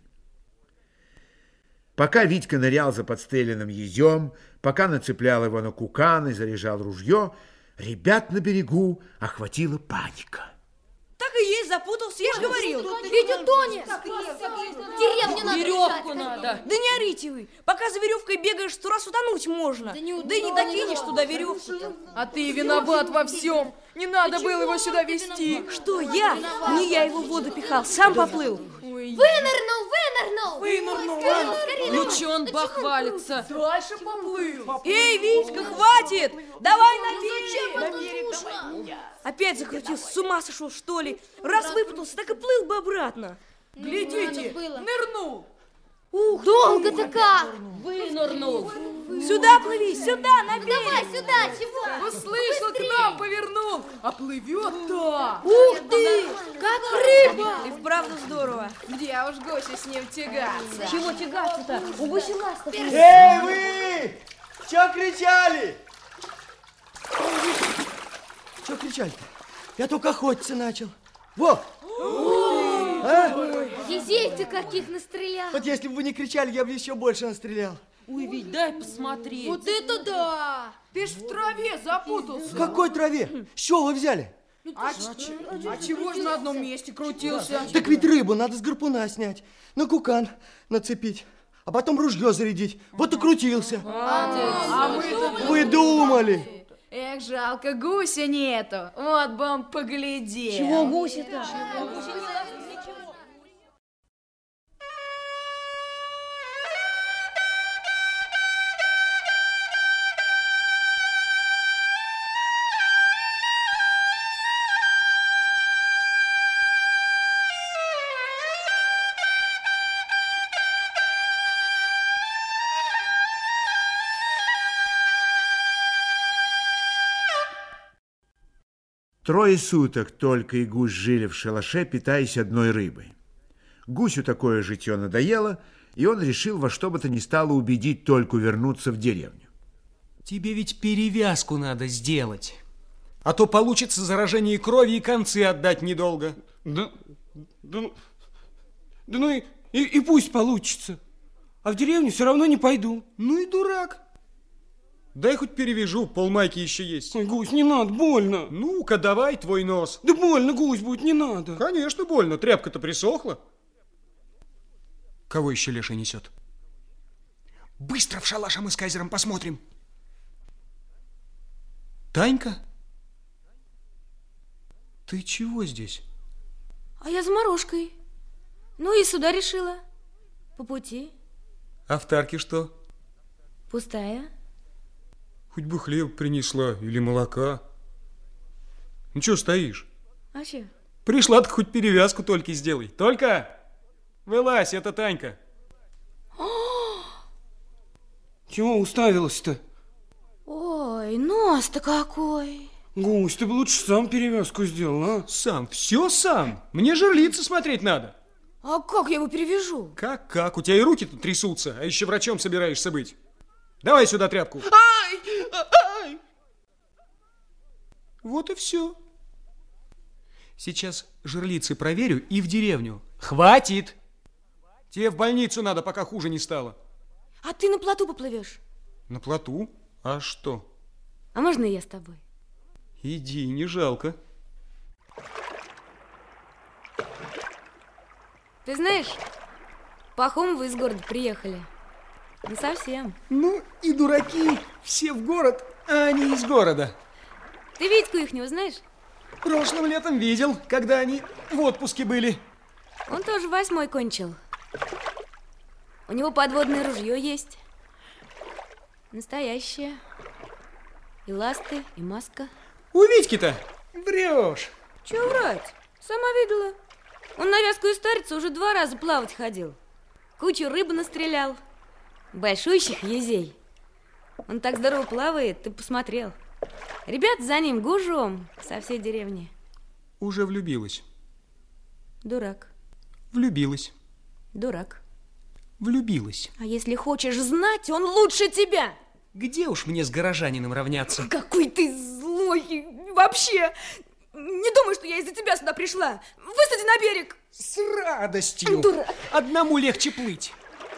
Пока Витька нырял за подстреленным езем, пока нацеплял его на кукан и заряжал ружье, ребят на берегу охватила паника. Так и есть, запутался, я же говорил. Ведь утонет. Деревню надо Веревку решать. надо. Да не орите вы. Пока за веревкой бегаешь, сто раз утонуть можно. Да, не да и не докинешь туда веревку-то. А ты виноват во всем. Не надо было его сюда везти. Что, я? Не я его в воду пихал, сам поплыл. Ой. Вынырнул, вынырнул. Вынырнул. Скорее, скорее, Ну давай. че он Да бахвалится? Дальше поплыл. Эй, Витька, хватит! Давай на Зачем берег! это нужно? Опять закрутился, с ума сошел, что ли? Раз выпутался, так и плыл бы обратно. Глядите, нырнул. Ух, Долго-то как? вынырнул. Сюда плыви, сюда, на берег. Давай сюда, чего? Услышал, к нам повернул. А плывет-то. Ух ты, как рыба. И вправду здорово. Где уж Гося с ним тягаться? Чего тягаться-то? У гуси ластов. Эй, вы! Чё кричали? Чё кричали-то? Я только охотиться начал. Во! А? Езей ты каких настрелял. Вот если бы вы не кричали, я бы еще больше настрелял. Ой, ведь дай посмотреть. Вот это да! Ты ж в траве запутался. В какой траве? С чего вы взяли? А, ч- а чего ж на одном месте крутился? Так ведь рыбу надо с гарпуна снять, на кукан нацепить, а потом ружье зарядить. Вот и крутился. А, мы-то Вы думали? Эх, жалко, гуся нету. Вот бы он поглядел. Чего гуси-то? Трое суток только и гусь жили в шалаше, питаясь одной рыбой. Гусю такое житье надоело, и он решил во что бы то ни стало убедить Тольку вернуться в деревню. Тебе ведь перевязку надо сделать. А то получится заражение крови и концы отдать недолго. Да, да, ну- да ну и, и, и пусть получится. А в деревню все равно не пойду. Ну и дурак. Дай хоть перевяжу, полмайки еще есть. Ой, гусь, не надо, больно. Ну-ка, давай твой нос. Да больно, гусь, будет, не надо. Конечно, больно, тряпка-то присохла. Кого еще леший несет? Быстро в шалаш, а мы с Кайзером посмотрим. Танька? Ты чего здесь? А я за морожкой. Ну и сюда решила. По пути. А в тарке что? Пустая. Хоть бы хлеб принесла или молока. Ну что стоишь? А че? Пришла, так хоть перевязку только сделай. Только вылазь, это Танька. Чего уставилась-то? Ой, нос-то какой. Гусь, ты бы лучше сам перевязку сделал, а? Сам, все сам. Мне жерлицы смотреть надо. А как я его перевяжу? Как-как? У тебя и руки тут трясутся, а еще врачом собираешься быть. Давай сюда тряпку. Ай! Ай! Вот и все. Сейчас жерлицы проверю и в деревню. Хватит! Тебе в больницу надо, пока хуже не стало. А ты на плоту поплывешь? На плоту? А что? А можно я с тобой? Иди, не жалко. Ты знаешь, Пахом вы из города приехали. Не совсем. Ну и дураки, все в город, а они из города. Ты Витьку ихнего знаешь? Прошлым летом видел, когда они в отпуске были. Он тоже восьмой кончил. У него подводное ружье есть. Настоящее. И ласты, и маска. У Витьки-то врешь. Чего врать? Сама видела. Он на Вязкую Старицу уже два раза плавать ходил. кучу рыбы настрелял. Большущих езей. Он так здорово плавает, ты посмотрел. Ребят за ним гужом со всей деревни. Уже влюбилась. Дурак. Влюбилась. Дурак. Влюбилась. А если хочешь знать, он лучше тебя. Где уж мне с горожанином равняться? Какой ты злой. Вообще. Не думай, что я из-за тебя сюда пришла. Высади на берег. С радостью. Дурак. Одному легче плыть.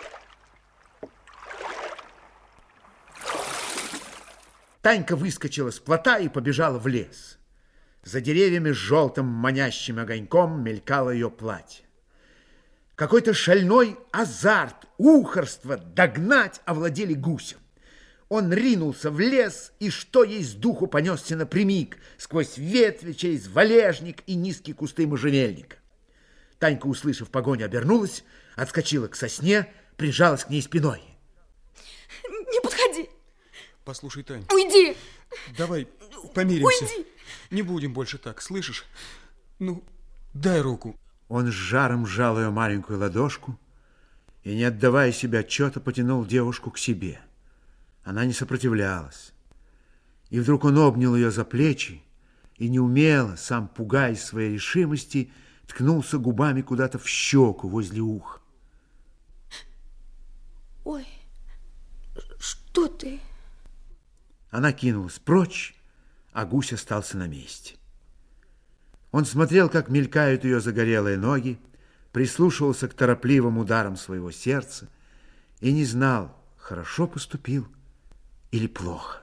Танька выскочила с плота и побежала в лес. За деревьями с желтым манящим огоньком мелькало ее платье. Какой-то шальной азарт, ухарство догнать овладели гусем. Он ринулся в лес и, что есть духу, понесся напрямик, сквозь ветви, через валежник и низкие кусты можжевельника. Танька, услышав погоню, обернулась, отскочила к сосне, прижалась к ней спиной. Не подходи. Послушай, Тань. Уйди. Давай помиримся. Уйди. Не будем больше так, слышишь? Ну, дай руку. Он с жаром сжал ее маленькую ладошку и, не отдавая себе отчета, потянул девушку к себе. Она не сопротивлялась. И вдруг он обнял ее за плечи и неумело, сам пугаясь своей решимости, ткнулся губами куда-то в щеку возле уха. Ой, что ты? Она кинулась прочь, а гусь остался на месте. Он смотрел, как мелькают ее загорелые ноги, прислушивался к торопливым ударам своего сердца и не знал, хорошо поступил или плохо.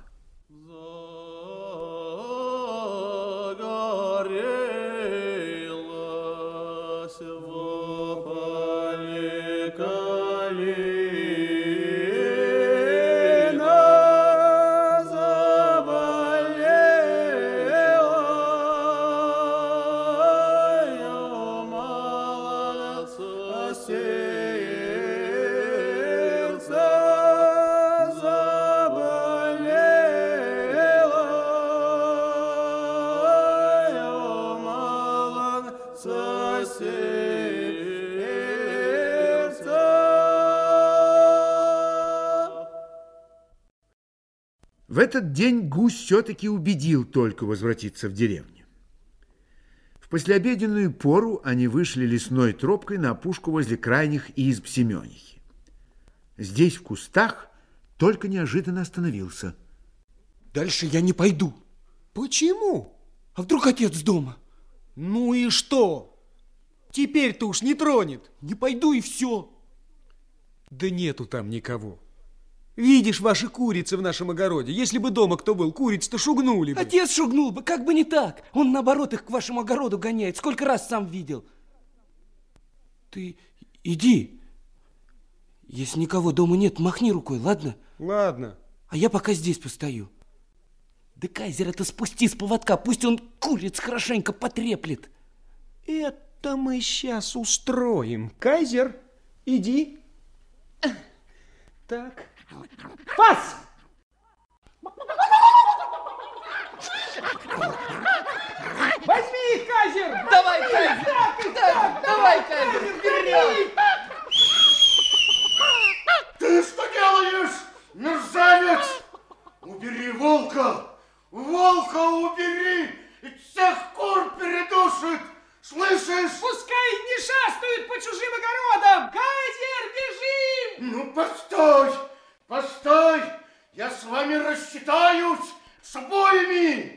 В этот день гусь все-таки убедил только возвратиться в деревню. В послеобеденную пору они вышли лесной тропкой на опушку возле крайних изб Семенихи. Здесь, в кустах, только неожиданно остановился. Дальше я не пойду. Почему? А вдруг отец дома? Ну и что? Теперь-то уж не тронет. Не пойду и все. Да нету там никого. Видишь, ваши курицы в нашем огороде. Если бы дома кто был, куриц-то шугнули бы. Отец шугнул бы, как бы не так. Он, наоборот, их к вашему огороду гоняет. Сколько раз сам видел. Ты иди. Если никого дома нет, махни рукой, ладно? Ладно. А я пока здесь постою. Да Кайзера-то спусти с поводка, пусть он куриц хорошенько потреплет. Это мы сейчас устроим. Кайзер, иди. Так. Пас! Возьми их, Кайзер! Давай, Кайзер! Так, так, давай, Кайзер, вперед! Ты что делаешь, мерзавец? Убери волка! Волка убери! И всех кур передушит! Слышишь? Пускай не шастают по чужим огородам! Кайзер, бежим! Ну, постой! Постой! Я с вами рассчитаюсь! С обоими!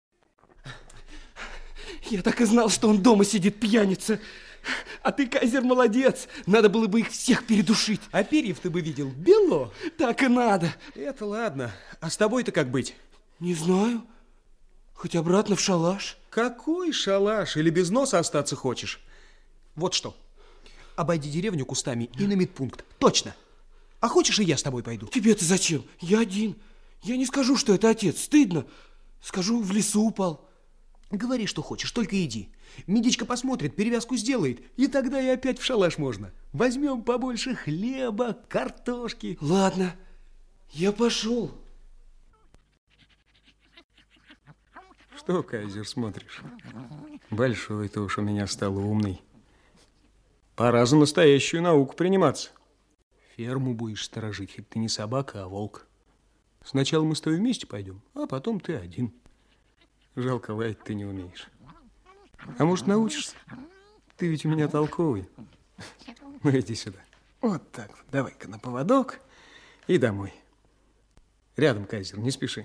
Я так и знал, что он дома сидит, пьяница. А ты, Кайзер, молодец. Надо было бы их всех передушить. А перьев ты бы видел бело. Так и надо. Это ладно. А с тобой-то как быть? Не знаю. Хоть обратно в шалаш. Какой шалаш? Или без носа остаться хочешь? Вот что. Обойди деревню кустами и на медпункт. Точно. А хочешь, и я с тобой пойду? Тебе-то зачем? Я один. Я не скажу, что это отец. Стыдно. Скажу, в лесу упал. Говори, что хочешь, только иди. Медичка посмотрит, перевязку сделает, и тогда и опять в шалаш можно. Возьмем побольше хлеба, картошки. Ладно, я пошел. Что, Кайзер, смотришь? Большой ты уж у меня стал умный. Пора за настоящую науку приниматься. Ферму будешь сторожить, хоть ты не собака, а волк. Сначала мы с тобой вместе пойдем, а потом ты один. Жалко, лаять ты не умеешь. А может, научишься? Ты ведь у меня толковый. Ну, иди сюда. Вот так. Давай-ка на поводок и домой. Рядом, Кайзер, не спеши.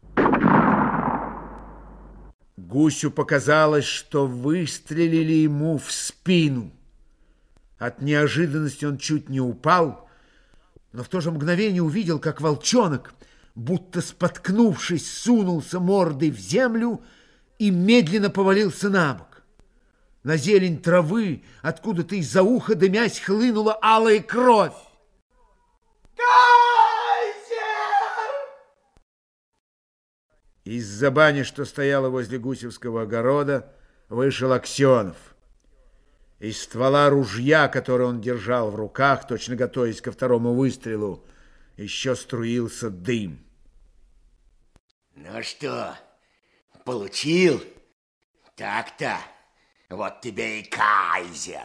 Гусю показалось, что выстрелили ему в спину. От неожиданности он чуть не упал, но в то же мгновение увидел, как волчонок, будто споткнувшись, сунулся мордой в землю и медленно повалился на бок. На зелень травы, откуда-то из-за уха дымясь, хлынула алая кровь. Из-за бани, что стояла возле гусевского огорода, вышел Аксенов. Из ствола ружья, которое он держал в руках, точно готовясь ко второму выстрелу, еще струился дым. Ну что, получил? Так-то. Вот тебе и Кайзер.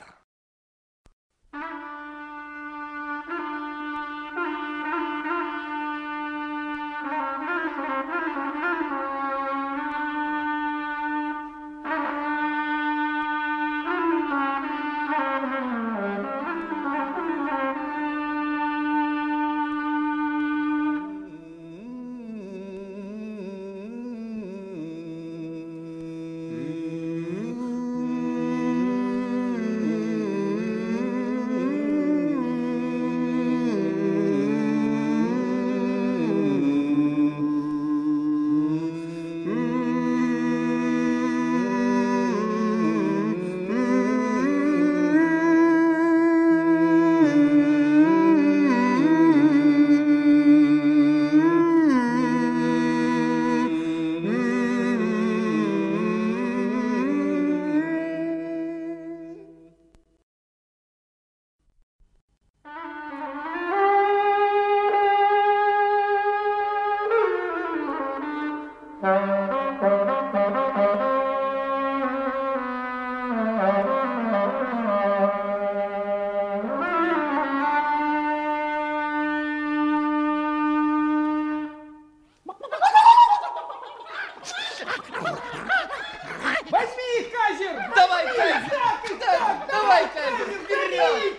Возьми их, Кайзер! Давай, Кайзер! Да, давай, Кайзер, бери!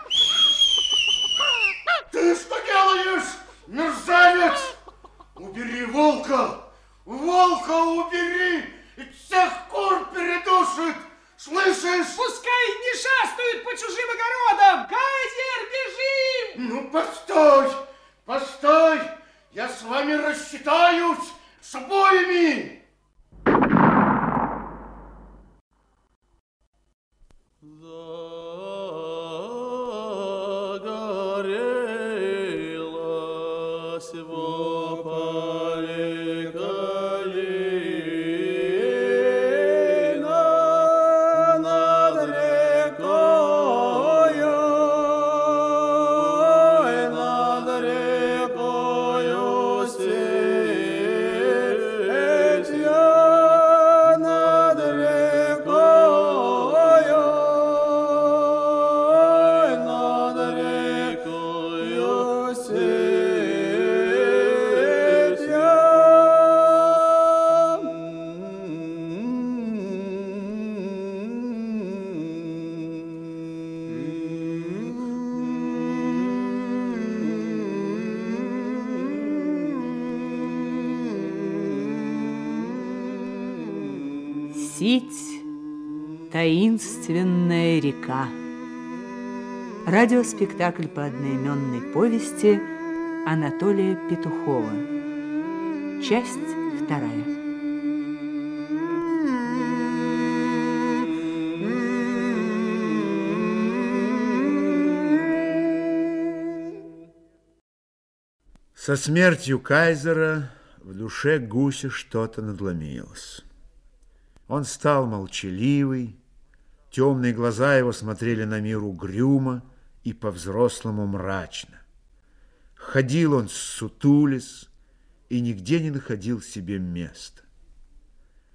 Ты что делаешь, мерзавец? Убери волка! Волка убери! И всех кур передушит! Слышишь? Пускай не шастают по чужим огородам! Кайзер, бежим! Ну, постой! Постой! Я с вами рассчитаюсь! С обоими! Загорелась во поле калина над рекою, над рекою сетью, над рекою, над рекою Сить — таинственная река. Радиоспектакль по одноименной повести Анатолия Петухова. Часть вторая. Со смертью Кайзера в душе Гуся что-то надломилось. Он стал молчаливый, темные глаза его смотрели на мир угрюмо и по-взрослому мрачно. Ходил он ссутулясь и нигде не находил себе места.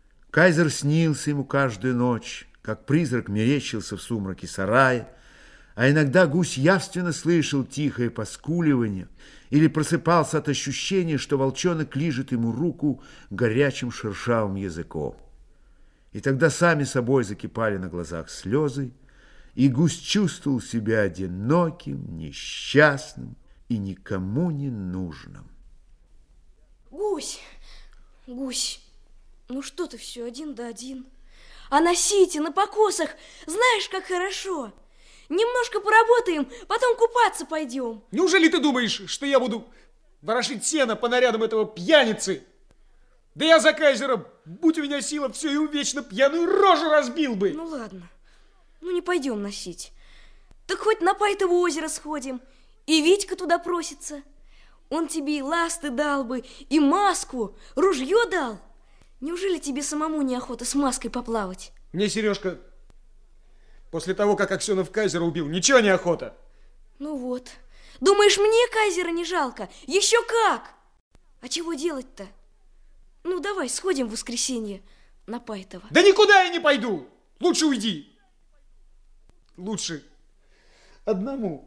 Кайзер снился ему каждую ночь, как призрак мерещился в сумраке сарая, А иногда гусь явственно слышал тихое поскуливание или просыпался от ощущения, что волчонок лижет ему руку горячим шершавым языком. И тогда сами собой закипали на глазах слезы, и гусь чувствовал себя одиноким, несчастным и никому не нужным. Гусь, гусь, ну что ты все один да один? А на сите, на покосах, знаешь, как хорошо. Немножко поработаем, потом купаться пойдем. Неужели ты думаешь, что я буду ворошить сено по нарядам этого пьяницы? Да я за кайзера, будь у меня сила, все и вечно пьяную рожу разбил бы. Ну ладно, ну не пойдем носить. Так хоть на Пайтово озеро сходим, и Витька туда просится. Он тебе и ласты дал бы, и маску, ружье дал. Неужели тебе самому неохота с маской поплавать? Мне, Сережка, после того, как Аксенов кайзера убил, ничего не охота. Ну вот, думаешь, мне кайзера не жалко? Еще как! А чего делать-то? Ну, давай сходим в воскресенье на Пайтово. Да никуда я не пойду. Лучше уйди. Лучше одному.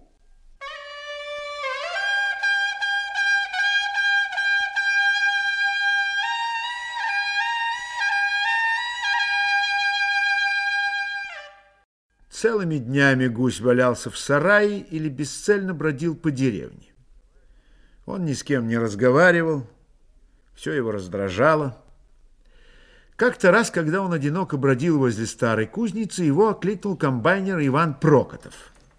Целыми днями гусь валялся в сарае или бесцельно бродил по деревне. Он ни с кем не разговаривал, все его раздражало. Как-то раз, когда он одиноко бродил возле старой кузницы, его окликнул комбайнер Иван Прокотов.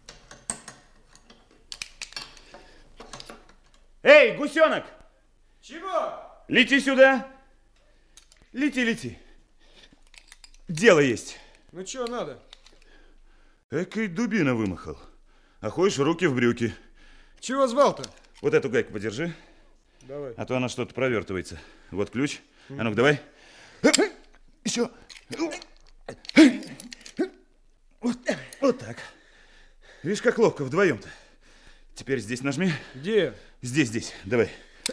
Эй, гусенок! Чего? Лети сюда. Лети, лети. Дело есть. Ну, что надо? Экой дубина вымахал. А ходишь руки в брюки. Чего звал-то? Вот эту гайку подержи. Давай. А то она что-то провертывается. Вот ключ. А ну-ка, давай. Еще. Вот, вот так. Видишь, как ловко вдвоем-то. Теперь здесь нажми. Где? Здесь, здесь. Давай.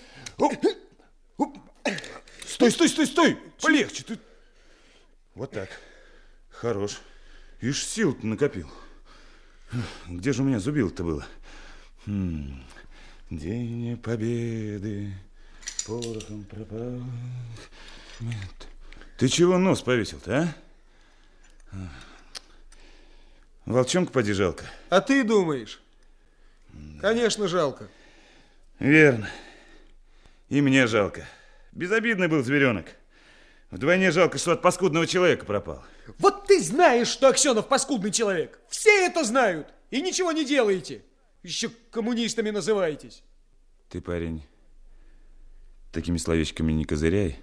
Стой, стой, стой, стой. Полегче. Ты... Вот так. Хорош. Ишь, сил-то накопил. Где же у меня зубило-то было? Хм. День победы порохом пропал. Нет. Ты чего нос повесил-то, а? Волчонка поди жалко. А ты думаешь? Да. Конечно, жалко. Верно. И мне жалко. Безобидный был зверенок. Вдвойне жалко, что от паскудного человека пропал. Вот ты знаешь, что Аксенов паскудный человек. Все это знают. И ничего не делаете. Еще коммунистами называетесь. Ты, парень, такими словечками не козыряй.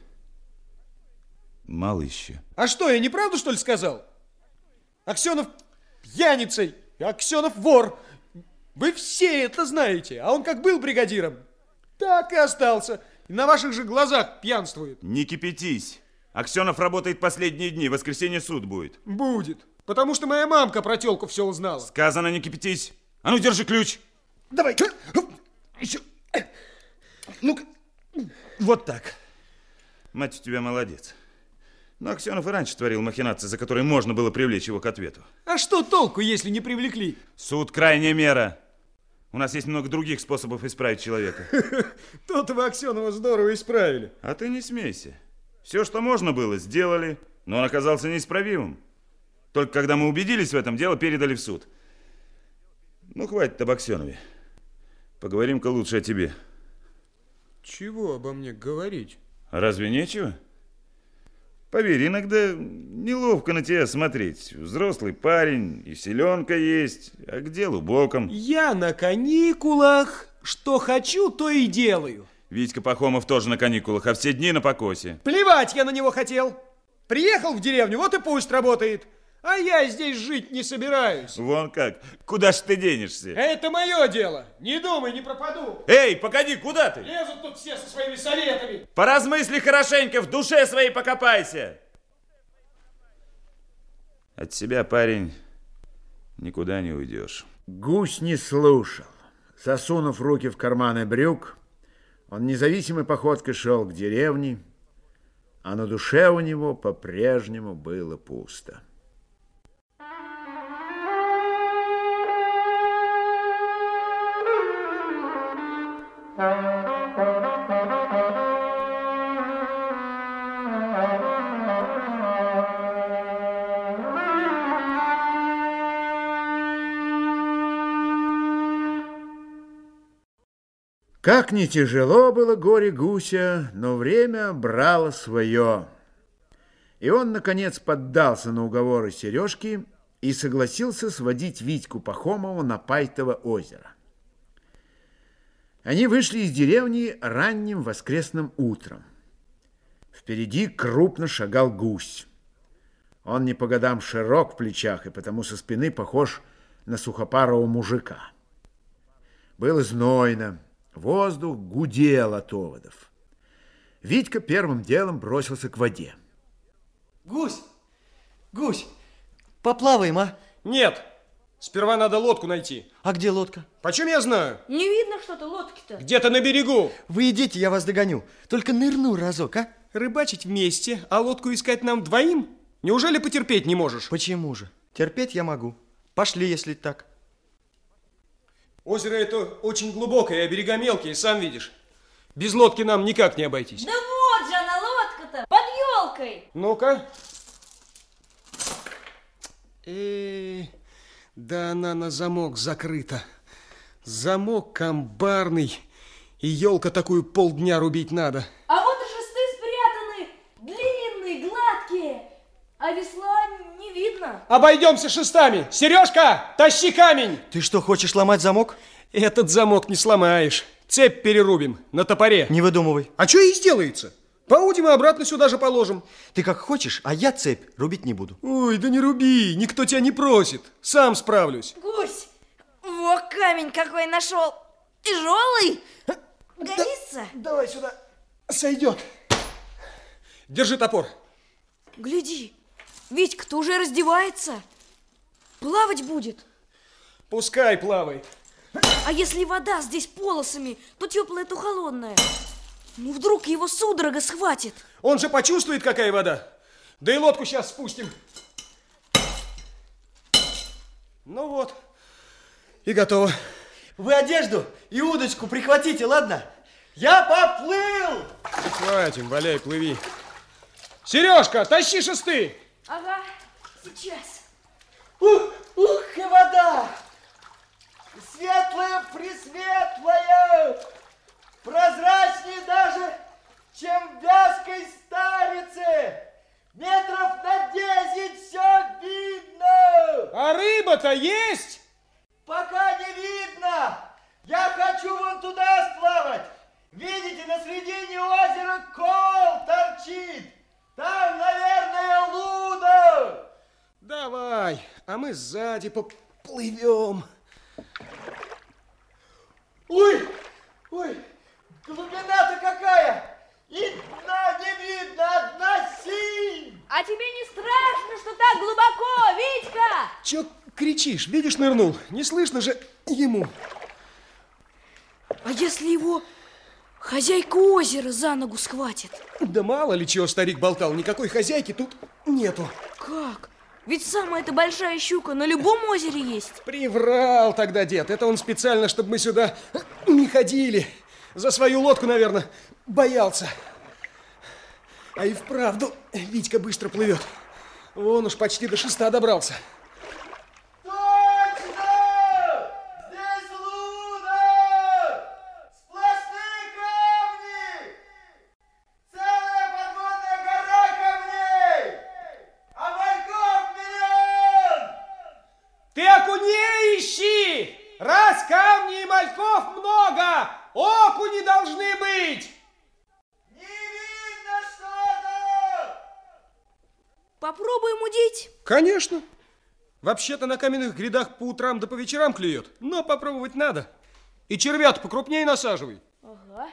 Мало еще. А что, я неправду, что ли, сказал? Аксенов пьяницей, Аксенов вор. Вы все это знаете. А он как был бригадиром, так и остался. И на ваших же глазах пьянствует. Не кипятись. Аксенов работает последние дни. В воскресенье суд будет. Будет. Потому что моя мамка про тёлку все узнала. Сказано, не кипятись. А ну, держи ключ. Давай. Еще. Ну-ка. Вот так. Мать у тебя молодец. Но Аксенов и раньше творил махинации, за которые можно было привлечь его к ответу. А что толку, если не привлекли? Суд – крайняя мера. У нас есть много других способов исправить человека. То-то вы Аксенова здорово исправили. А ты не смейся. Все, что можно было, сделали, но он оказался неисправимым. Только когда мы убедились в этом, дело передали в суд. Ну, хватит об Аксенове. Поговорим-ка лучше о тебе. Чего обо мне говорить? Разве нечего? Поверь, иногда неловко на тебя смотреть. Взрослый парень, и селенка есть, а к делу боком. Я на каникулах. Что хочу, то и делаю. Витька Пахомов тоже на каникулах, а все дни на покосе. Плевать я на него хотел. Приехал в деревню, вот и пусть работает. А я здесь жить не собираюсь. Вон как. Куда ж ты денешься? Это мое дело. Не думай, не пропаду. Эй, погоди, куда ты? Лезут тут все со своими советами. Поразмысли хорошенько, в душе своей покопайся. От себя, парень, никуда не уйдешь. Гусь не слушал. Засунув руки в карманы брюк, он независимой походкой шел к деревне, а на душе у него по-прежнему было пусто. Как ни тяжело было горе гуся, но время брало свое. И он, наконец, поддался на уговоры Сережки и согласился сводить Витьку Пахомова на Пайтово озеро. Они вышли из деревни ранним воскресным утром. Впереди крупно шагал гусь. Он не по годам широк в плечах и потому со спины похож на сухопарого мужика. Было знойно. Воздух гудел от оводов. Витька первым делом бросился к воде. Гусь! Гусь! Поплаваем, а? Нет! Сперва надо лодку найти. А где лодка? Почем я знаю? Не видно что-то лодки-то. Где-то на берегу. Вы идите, я вас догоню. Только нырну разок, а? Рыбачить вместе, а лодку искать нам двоим? Неужели потерпеть не можешь? Почему же? Терпеть я могу. Пошли, если так. Озеро это очень глубокое, а берега мелкие, сам видишь. Без лодки нам никак не обойтись. Да вот же она, лодка-то, под елкой. Ну-ка. Э, да она на замок закрыта. Замок камбарный. И елка такую полдня рубить надо. А вот и шесты спрятаны, длинные, гладкие. А весла не видно. Обойдемся шестами. Сережка, тащи камень. Ты что, хочешь ломать замок? Этот замок не сломаешь. Цепь перерубим на топоре. Не выдумывай. А что и сделается? Поудим и обратно сюда же положим. Ты как хочешь, а я цепь рубить не буду. Ой, да не руби, никто тебя не просит. Сам справлюсь. Гусь, во камень какой нашел. Тяжелый. Годится? Да, давай сюда. Сойдет. Держи топор. Гляди, Витька-то уже раздевается. Плавать будет. Пускай плавает. А если вода здесь полосами, то теплая, то холодная. Ну, вдруг его судорога схватит. Он же почувствует, какая вода. Да и лодку сейчас спустим. Ну вот, и готово. Вы одежду и удочку прихватите, ладно? Я поплыл! Хватим, валяй, плыви. Сережка, тащи шесты. Ага, сейчас. Ух, ух, и вода! Светлая, пресветлая! Прозрачнее даже, чем в вязкой старице! Метров на десять все видно! А рыба-то есть? Пока не видно! Я хочу вон туда сплавать! Видите, на середине озера кол торчит! Там, наверное, луда! Давай, а мы сзади поплывем. Ой, ой, глубина-то какая! И дна не видно, одна синь! А тебе не страшно, что так глубоко, Витька? Че кричишь? Видишь, нырнул. Не слышно же ему. А если его хозяйка озера за ногу схватит? Да мало ли чего старик болтал. Никакой хозяйки тут нету. Как? Ведь самая-то большая щука на любом озере есть. Приврал тогда дед. Это он специально, чтобы мы сюда не ходили. За свою лодку, наверное, боялся. А и вправду Витька быстро плывет. Вон уж почти до шеста добрался. Точно! Здесь луда! Сплошные камни! Целая подводная гора камней! А мальков миллион! Ты окуней ищи! Раз камней и мальков много, окуни должны быть! Попробуем удить? Конечно. Вообще-то на каменных грядах по утрам да по вечерам клюет. Но попробовать надо. И червят покрупнее насаживай. Ага.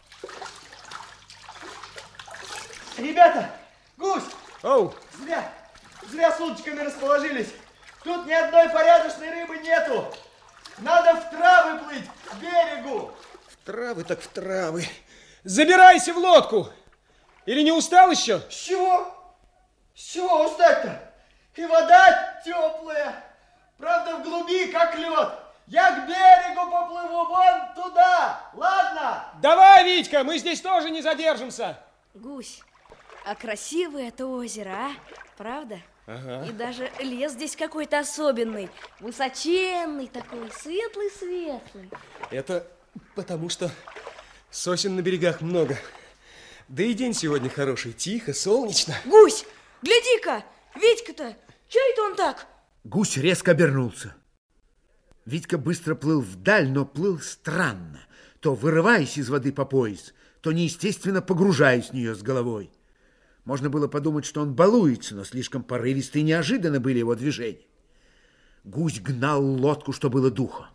Ребята, гусь! Оу! Зря, зря с удочками расположились. Тут ни одной порядочной рыбы нету. Надо в травы плыть, к берегу. В травы так в травы. Забирайся в лодку. Или не устал еще? С чего? С чего устать-то? И вода теплая. Правда, в глуби, как лед. Я к берегу поплыву, вон туда, ладно? Давай, Витька, мы здесь тоже не задержимся. Гусь, а красивое это озеро, а? Правда? Ага. И даже лес здесь какой-то особенный, высоченный такой, светлый-светлый. Это потому, что сосен на берегах много. Да и день сегодня хороший, тихо, солнечно. Гусь, гляди-ка, Витька-то, чё это он так? Гусь резко обернулся. Витька быстро плыл вдаль, но плыл странно, то вырываясь из воды по пояс, то неестественно погружаясь в нее с головой. Можно было подумать, что он балуется, но слишком порывисто и неожиданно были его движения. Гусь гнал лодку, что было духа.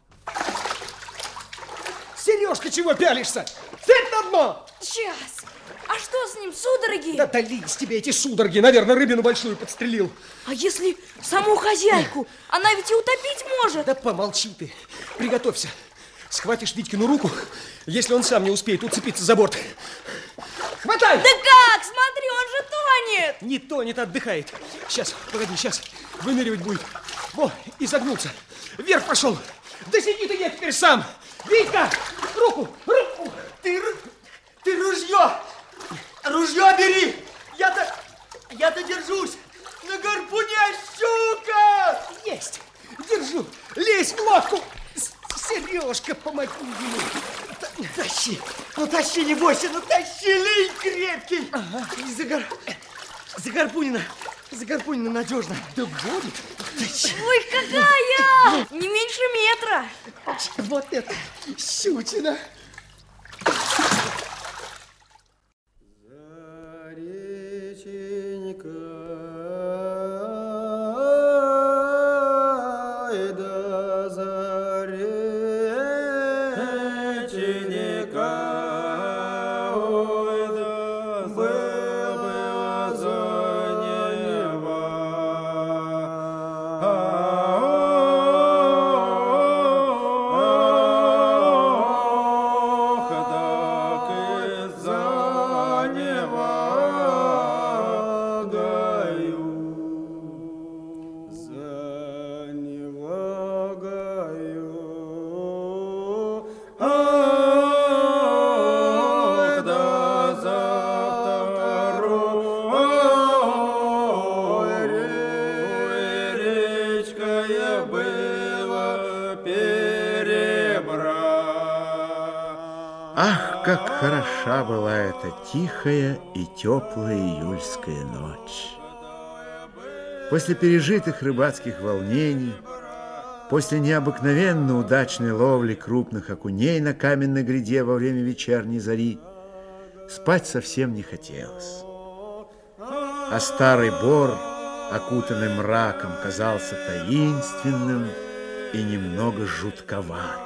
Сережка, чего пялишься? Сядь на дно! Сейчас! А что с ним, судороги? Да дались тебе эти судороги, наверное, рыбину большую подстрелил. А если саму хозяйку? Она ведь и утопить может. Да помолчи ты, приготовься. Схватишь Витькину руку, если он сам не успеет уцепиться за борт. Хватай! Да как? Смотри, он же тонет! Не тонет, отдыхает. Сейчас, погоди, сейчас. Выныривать будет. Во, и загнулся. Вверх пошел. Да сиди ты, я теперь сам. Витька, руку, руку. Ты, ты ружье! Ружье бери! Я-то, я-то держусь! На гарпуне щука! Есть! Держу! Лезь в лодку! Сережка, помоги ему! Тащи! Ну тащи, не бойся, ну тащи, лень крепкий! Ага. Загар... Загарпунина! Загарпунина надежно! Да будет! Тащи! Ой, какая! Не меньше метра! Вот это щучина! Ах, как хороша была эта тихая и теплая июльская ночь. После пережитых рыбацких волнений, после необыкновенно удачной ловли крупных окуней на каменной гряде во время вечерней зари, спать совсем не хотелось. А старый бор, окутанный мраком, казался таинственным и немного жутковатым.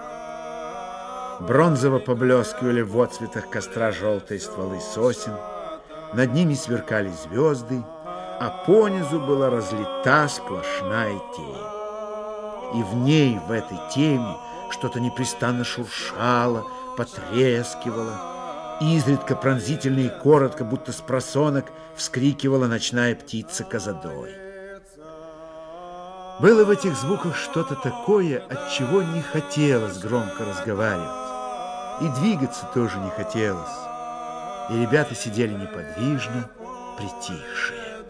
Бронзово поблескивали в отцветах костра желтые стволы сосен, над ними сверкали звезды, а понизу была разлита сплошная тень. И в ней, в этой тени, что-то непрестанно шуршало, потрескивало. Изредка пронзительно и коротко, будто с просонок, вскрикивала ночная птица козадой. Было в этих звуках что-то такое, от чего не хотелось громко разговаривать. И двигаться тоже не хотелось. И ребята сидели неподвижно, притихшие.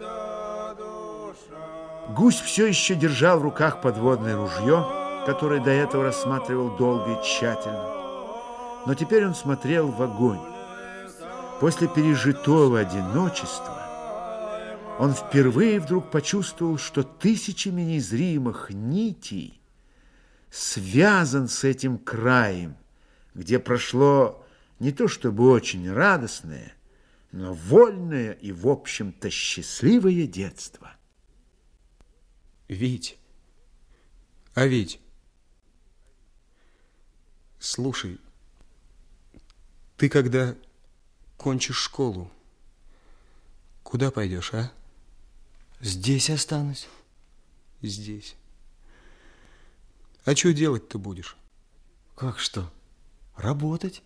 Гусь все еще держал в руках подводное ружье, которое до этого рассматривал долго и тщательно. Но теперь он смотрел в огонь. После пережитого одиночества он впервые вдруг почувствовал, что тысячами незримых нитей связан с этим краем, где прошло не то чтобы очень радостное, но вольное и, в общем-то, счастливое детство. Вить, а Вить, слушай, ты когда кончишь школу, куда пойдешь, а? Здесь останусь. Здесь. А что делать-то будешь? Как что? Работать?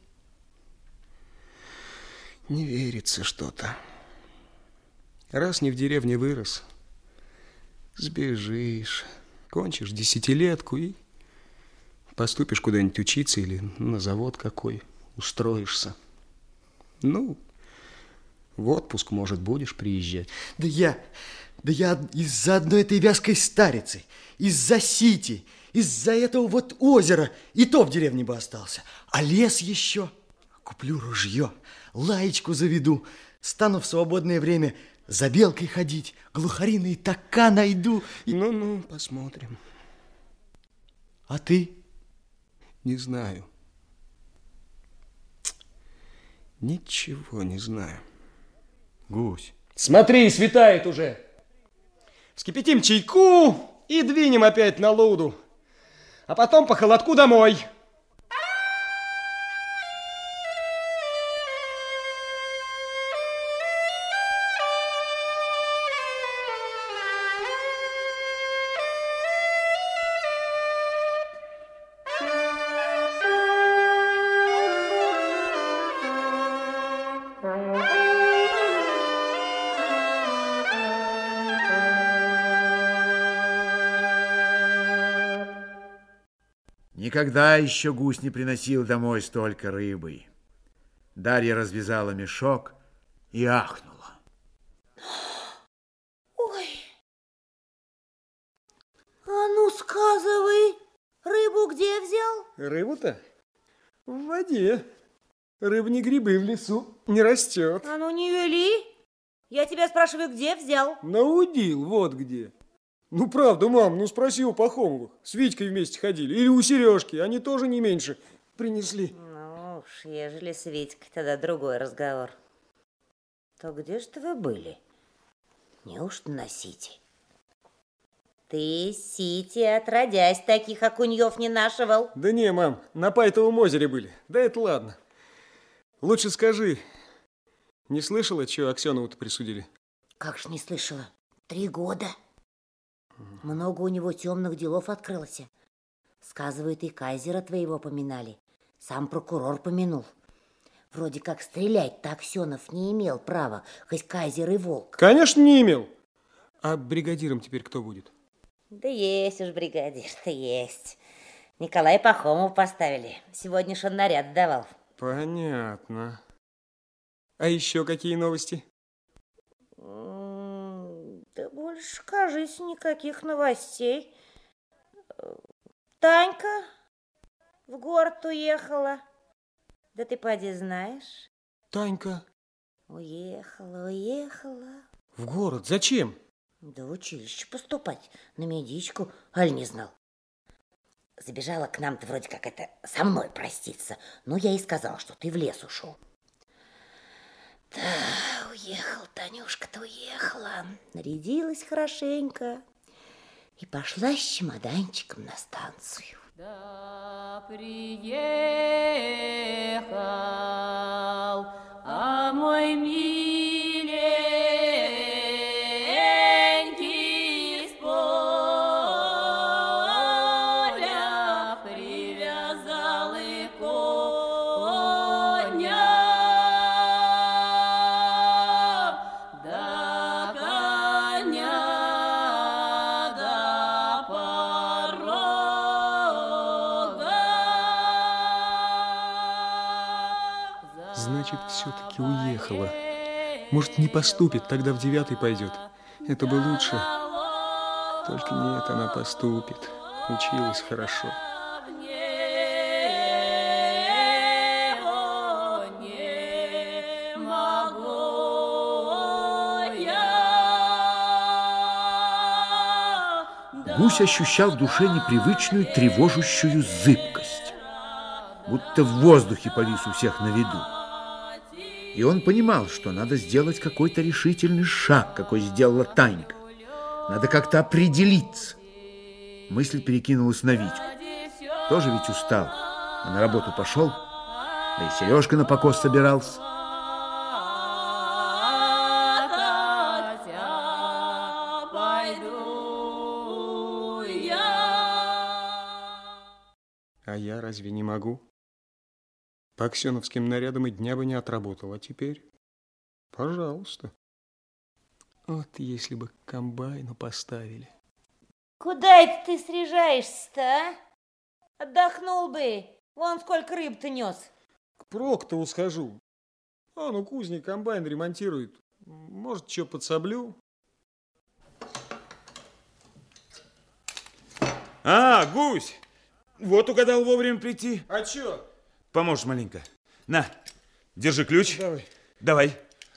Не верится что-то. Раз не в деревне вырос, сбежишь, кончишь десятилетку и Поступишь куда-нибудь учиться или на завод какой, устроишься. Ну, в отпуск, может, будешь приезжать. Да я, да я из-за одной этой вязкой старицы, из-за сити, из-за этого вот озера, и то в деревне бы остался. А лес еще. Куплю ружье, лаечку заведу, стану в свободное время за белкой ходить, глухариные така найду. И... Ну-ну, посмотрим. А ты? Не знаю. Ничего не знаю. Гусь. Смотри, светает уже. Вскипятим чайку и двинем опять на луду. А потом по холодку домой. Никогда еще гусь не приносил домой столько рыбы. Дарья развязала мешок и ахнула. Ой. А ну, сказывай, рыбу где взял? Рыбу-то в воде. Рыбные грибы в лесу не растет. А ну, не вели. Я тебя спрашиваю, где взял? Наудил, вот где. Ну, правда, мам, ну спроси у Пахомовых. С Витькой вместе ходили. Или у Сережки. Они тоже не меньше принесли. Ну уж, ежели с Витькой, тогда другой разговор. То где же вы были? Неужто на сити? Ты сити, отродясь, таких окуньев не нашивал. Да не, мам, на Пайтовом озере были. Да это ладно. Лучше скажи, не слышала, чего Аксенову-то присудили? Как ж не слышала? Три года. Много у него темных делов открылось. Сказывают, и кайзера твоего поминали. Сам прокурор помянул. Вроде как стрелять-то Аксенов не имел права, хоть кайзер и волк. Конечно, не имел. А бригадиром теперь кто будет? Да есть уж бригадир-то есть. Николай Пахомов поставили. Сегодня ж он наряд давал. Понятно. А еще какие новости? Да больше, кажись, никаких новостей. Танька в город уехала. Да ты поди знаешь. Танька? Уехала, уехала. В город? Зачем? Да в училище поступать. На медичку. Аль не знал. Забежала к нам-то вроде как это со мной проститься. Ну, я и сказал, что ты в лес ушел. Да, уехал, Танюшка-то уехала. Нарядилась хорошенько и пошла с чемоданчиком на станцию. Да приехал, а мой миленький с поля привязал и коня. Значит, все-таки уехала. Может, не поступит, тогда в девятый пойдет. Это бы лучше. Только нет, она поступит. Училась хорошо. Гусь ощущал в душе непривычную тревожущую зыбкость, будто в воздухе повис у всех на виду. И он понимал, что надо сделать какой-то решительный шаг, какой сделала Танька. Надо как-то определиться. Мысль перекинулась на Витьку. Тоже ведь устал, а на работу пошел. Да и Сережка на покос собирался. А я разве не могу? По аксеновским нарядам и дня бы не отработал, а теперь, пожалуйста. Вот если бы к комбайну поставили. Куда это ты срежаешься-то, а? Отдохнул бы. Вон сколько рыб ты нес. К Проктову схожу. А, ну кузник комбайн ремонтирует. Может, что подсоблю? А, гусь! Вот угадал вовремя прийти. А чё? Поможешь маленько. На, держи ключ. Давай. Давай.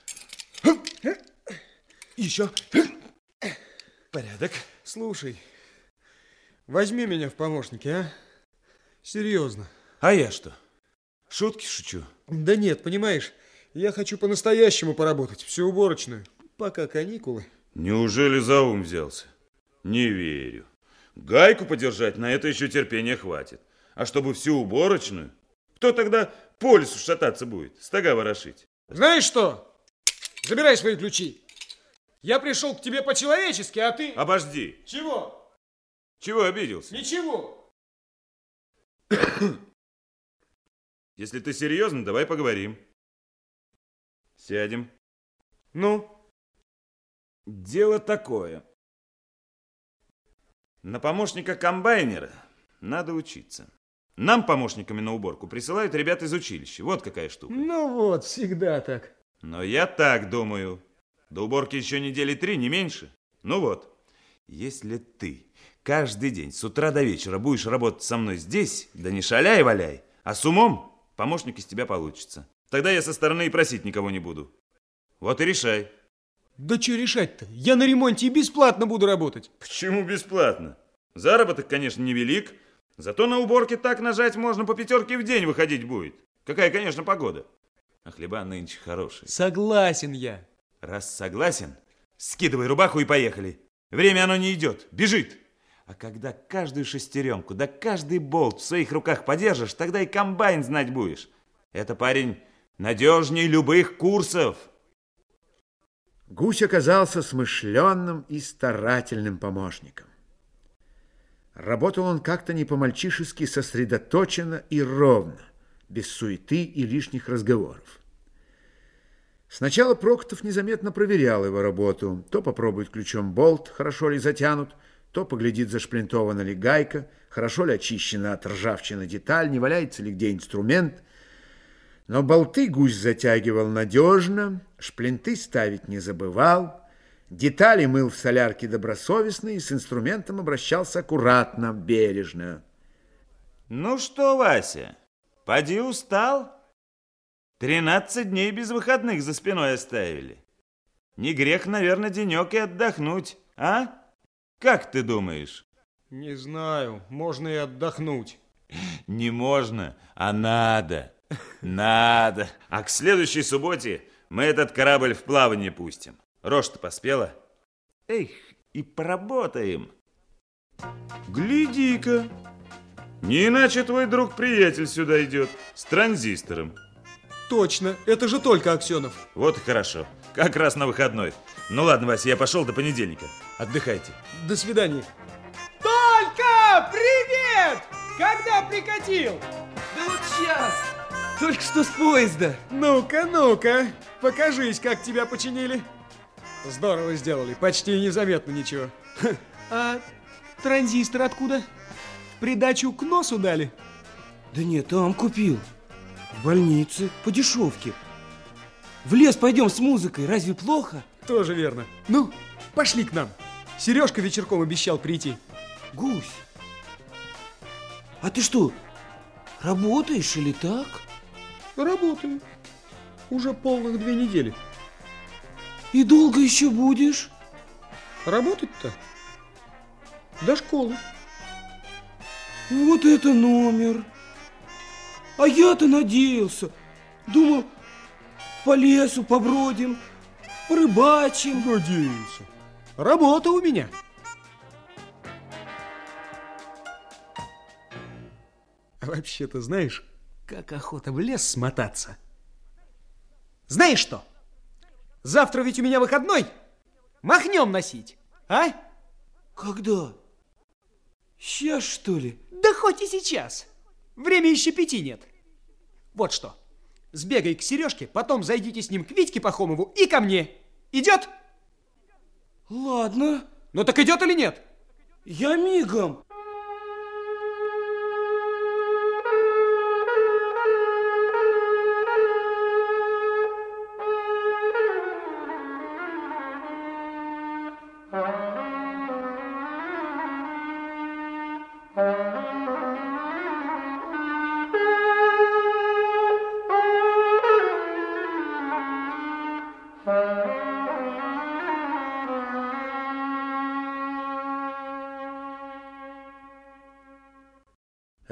Еще. Порядок. Слушай, возьми меня в помощники, а? Серьезно. А я что? Шутки шучу. Да нет, понимаешь, я хочу по-настоящему поработать, всю уборочную, пока каникулы. Неужели за ум взялся? Не верю. Гайку подержать, на это еще терпения хватит. А чтобы всю уборочную? Кто тогда по лесу шататься будет, стога ворошить? Знаешь что? Забирай свои ключи. Я пришел к тебе по-человечески, а ты... Обожди. Чего? Чего обиделся? Ничего. Если ты серьезно, давай поговорим. Сядем. Ну? Дело такое. На помощника комбайнера надо учиться. Нам помощниками на уборку присылают ребят из училища. Вот какая штука. Ну вот, всегда так. Но я так думаю. До уборки еще недели три, не меньше. Ну вот, если ты каждый день с утра до вечера будешь работать со мной здесь, да не шаляй-валяй, а с умом, помощник из тебя получится. Тогда я со стороны и просить никого не буду. Вот и решай. Да что решать-то? Я на ремонте и бесплатно буду работать. Почему бесплатно? Заработок, конечно, невелик, зато на уборке так нажать можно, по пятерке в день выходить будет. Какая, конечно, погода. А хлеба нынче хорошие. Согласен я. Раз согласен, скидывай рубаху и поехали. Время оно не идет, бежит. А когда каждую шестеренку, да каждый болт в своих руках подержишь, тогда и комбайн знать будешь. Это, парень, надежней любых курсов. Гусь оказался смышленным и старательным помощником. Работал он как-то не по-мальчишески сосредоточенно и ровно, без суеты и лишних разговоров. Сначала Проктов незаметно проверял его работу. То попробует ключом болт, хорошо ли затянут, то поглядит, зашплинтована ли гайка, хорошо ли очищена от ржавчины деталь, не валяется ли где инструмент. Но болты гусь затягивал надежно, шплинты ставить не забывал, детали мыл в солярке добросовестно и с инструментом обращался аккуратно, бережно. Ну что, Вася, поди устал? Тринадцать дней без выходных за спиной оставили. Не грех, наверное, денек и отдохнуть, а? Как ты думаешь? Не знаю, можно и отдохнуть. Не можно, а надо. Надо. А к следующей субботе мы этот корабль в плавание пустим. Рожь-то поспела? Эх, и поработаем. Гляди-ка. Не иначе твой друг-приятель сюда идет с транзистором. Точно, это же только Аксенов. Вот и хорошо, как раз на выходной. Ну ладно, Вася, я пошел до понедельника. Отдыхайте. До свидания. Только! Привет! Когда прикатил? Да вот сейчас. Только что с поезда. Ну-ка, ну-ка, покажись, как тебя починили. Здорово сделали, почти незаметно ничего. А транзистор откуда? В придачу к носу дали? Да нет, там купил. В больнице, по дешевке. В лес пойдем с музыкой, разве плохо? Тоже верно. Ну, пошли к нам. Сережка вечерком обещал прийти. Гусь, а ты что, работаешь или так? Работаю. Уже полных две недели. И долго еще будешь? Работать-то? До школы. Вот это номер. А я-то надеялся. Думал, по лесу побродим, порыбачим. Надеялся. Работа у меня. А вообще-то знаешь, как охота в лес смотаться. Знаешь что? Завтра ведь у меня выходной. Махнем носить, а? Когда? Сейчас, что ли? Да хоть и сейчас. Время еще пяти нет. Вот что. Сбегай к Сережке, потом зайдите с ним к Витьке Пахомову и ко мне. Идет? Ладно. Ну так идет или нет? Я мигом.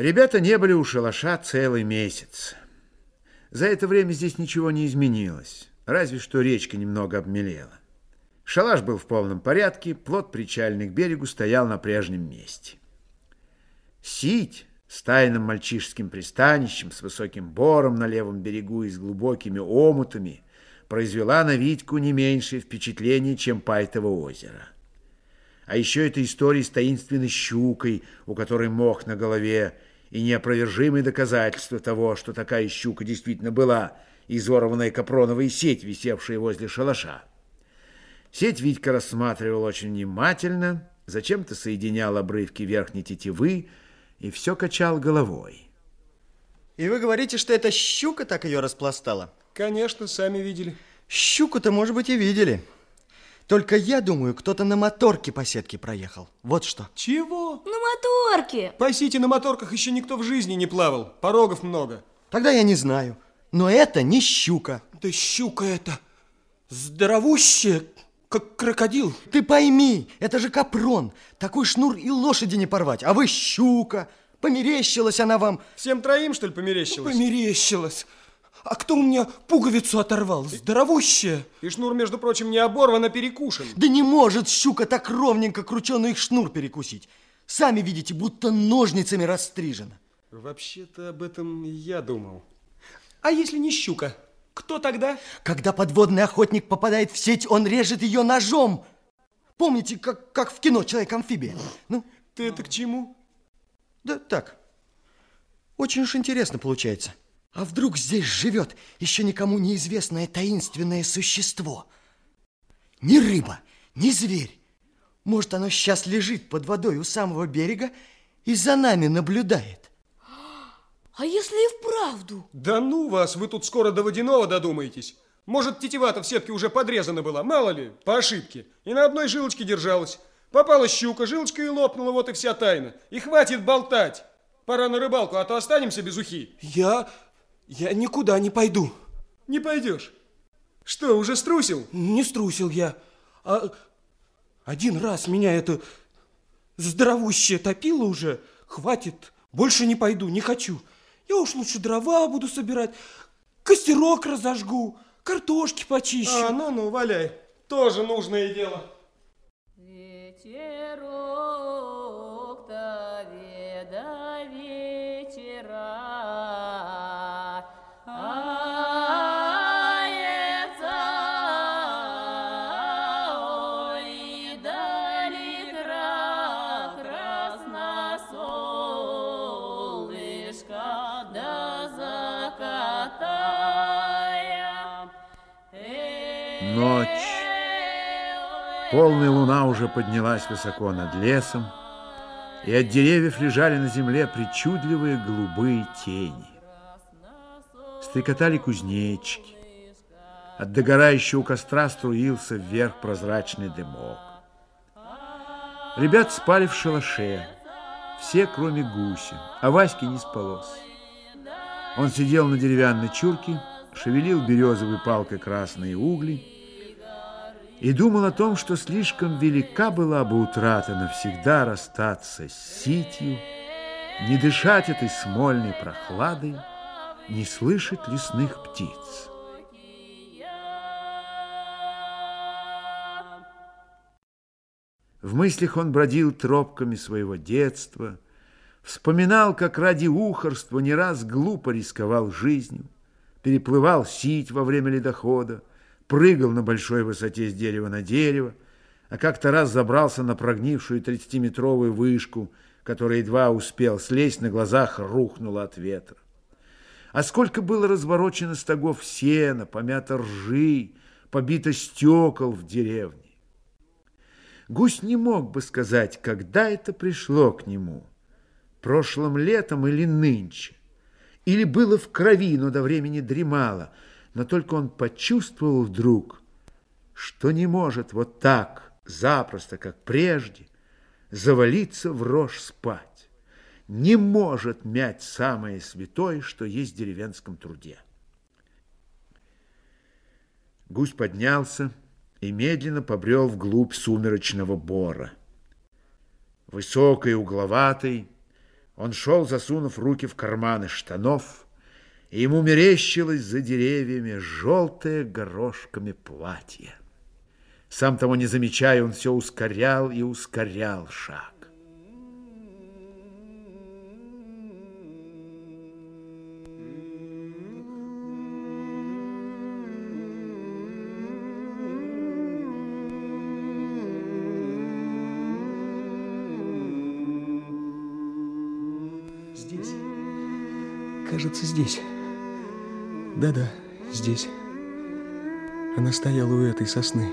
Ребята не были у шалаша целый месяц. За это время здесь ничего не изменилось, разве что речка немного обмелела. Шалаш был в полном порядке, плот причальный к берегу стоял на прежнем месте. Сить с тайным мальчишеским пристанищем, с высоким бором на левом берегу и с глубокими омутами произвела на Витьку не меньшее впечатление, чем Пайтово озеро. А еще эта история с таинственной щукой, у которой мох на голове, и неопровержимые доказательства того, что такая щука действительно была, изорванная капроновая сеть, висевшая возле шалаша. Сеть Витька рассматривал очень внимательно, зачем-то соединял обрывки верхней тетивы и все качал головой. И вы говорите, что эта щука так ее распластала? Конечно, сами видели. Щуку-то, может быть, и видели. Только я думаю, кто-то на моторке по сетке проехал. Вот что. Чего? На моторке. По сети на моторках еще никто в жизни не плавал. Порогов много. Тогда я не знаю. Но это не щука. Да щука это здоровущая, как крокодил. Ты пойми, это же капрон. Такой шнур и лошади не порвать. А вы щука. Померещилась она вам. Всем троим, что ли, померещилась? Померещилась. А кто у меня пуговицу оторвал? Здоровущая. И шнур, между прочим, не оборван, а перекушен. Да не может щука так ровненько крученый шнур перекусить. Сами видите, будто ножницами растрижена. Вообще-то об этом я думал. А если не щука, кто тогда? Когда подводный охотник попадает в сеть, он режет ее ножом. Помните, как, как в кино «Человек-амфибия»? Ну, ты это к чему? Да так. Очень уж интересно получается. А вдруг здесь живет еще никому неизвестное таинственное существо? Ни рыба, ни зверь. Может, оно сейчас лежит под водой у самого берега и за нами наблюдает. А если и вправду? Да ну вас, вы тут скоро до водяного додумаетесь. Может, тетива-то в сетке уже подрезана была, мало ли, по ошибке. И на одной жилочке держалась. Попала щука, жилочка и лопнула, вот и вся тайна. И хватит болтать. Пора на рыбалку, а то останемся без ухи. Я... я никуда не пойду. Не пойдешь? Что, уже струсил? Не струсил я. А один раз меня это здоровущее топило уже. Хватит, больше не пойду, не хочу. Я уж лучше дрова буду собирать, костерок разожгу, картошки почищу. А, ну-ну, валяй. Тоже нужное дело. Вечерок-то веда вечера, ается, ой, далек красно солнышко до закатая. Ночь. Полная луна уже поднялась высоко над лесом, и от деревьев лежали на земле причудливые голубые тени. Стрекотали кузнечики. От догорающего костра струился вверх прозрачный дымок. Ребят спали в шалаше, все, кроме Гуси, а Ваське не спалось. Он сидел на деревянной чурке, шевелил березовой палкой красные угли и думал о том, что слишком велика была бы утрата навсегда расстаться с ситью, не дышать этой смольной прохладой, не слышать лесных птиц. В мыслях он бродил тропками своего детства, вспоминал, как ради ухарства не раз глупо рисковал жизнью, переплывал сить во время ледохода, прыгал на большой высоте с дерева на дерево, а как-то раз забрался на прогнившую тридцатиметровую вышку, которая едва успел слезть, на глазах рухнула от ветра. А сколько было разворочено стогов сена, помято ржи, побито стекол в деревне. Гусь не мог бы сказать, когда это пришло к нему, прошлым летом или нынче, или было в крови, но до времени дремало, но только он почувствовал вдруг, что не может вот так, запросто, как прежде, завалиться в рожь спать, не может мять самое святое, что есть в деревенском труде. Гусь поднялся и медленно побрел вглубь сумеречного бора. Высокий, угловатый, Он шел, засунув руки в карманы штанов, и ему мерещилось за деревьями желтое горошками платье. Сам того не замечая, он все ускорял и ускорял шаг. Здесь. Кажется, здесь. Да-да, здесь. Она стояла у этой сосны.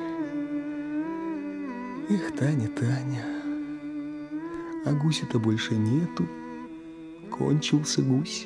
Эх, Таня, Таня. А гуся-то больше нету. Кончился гусь.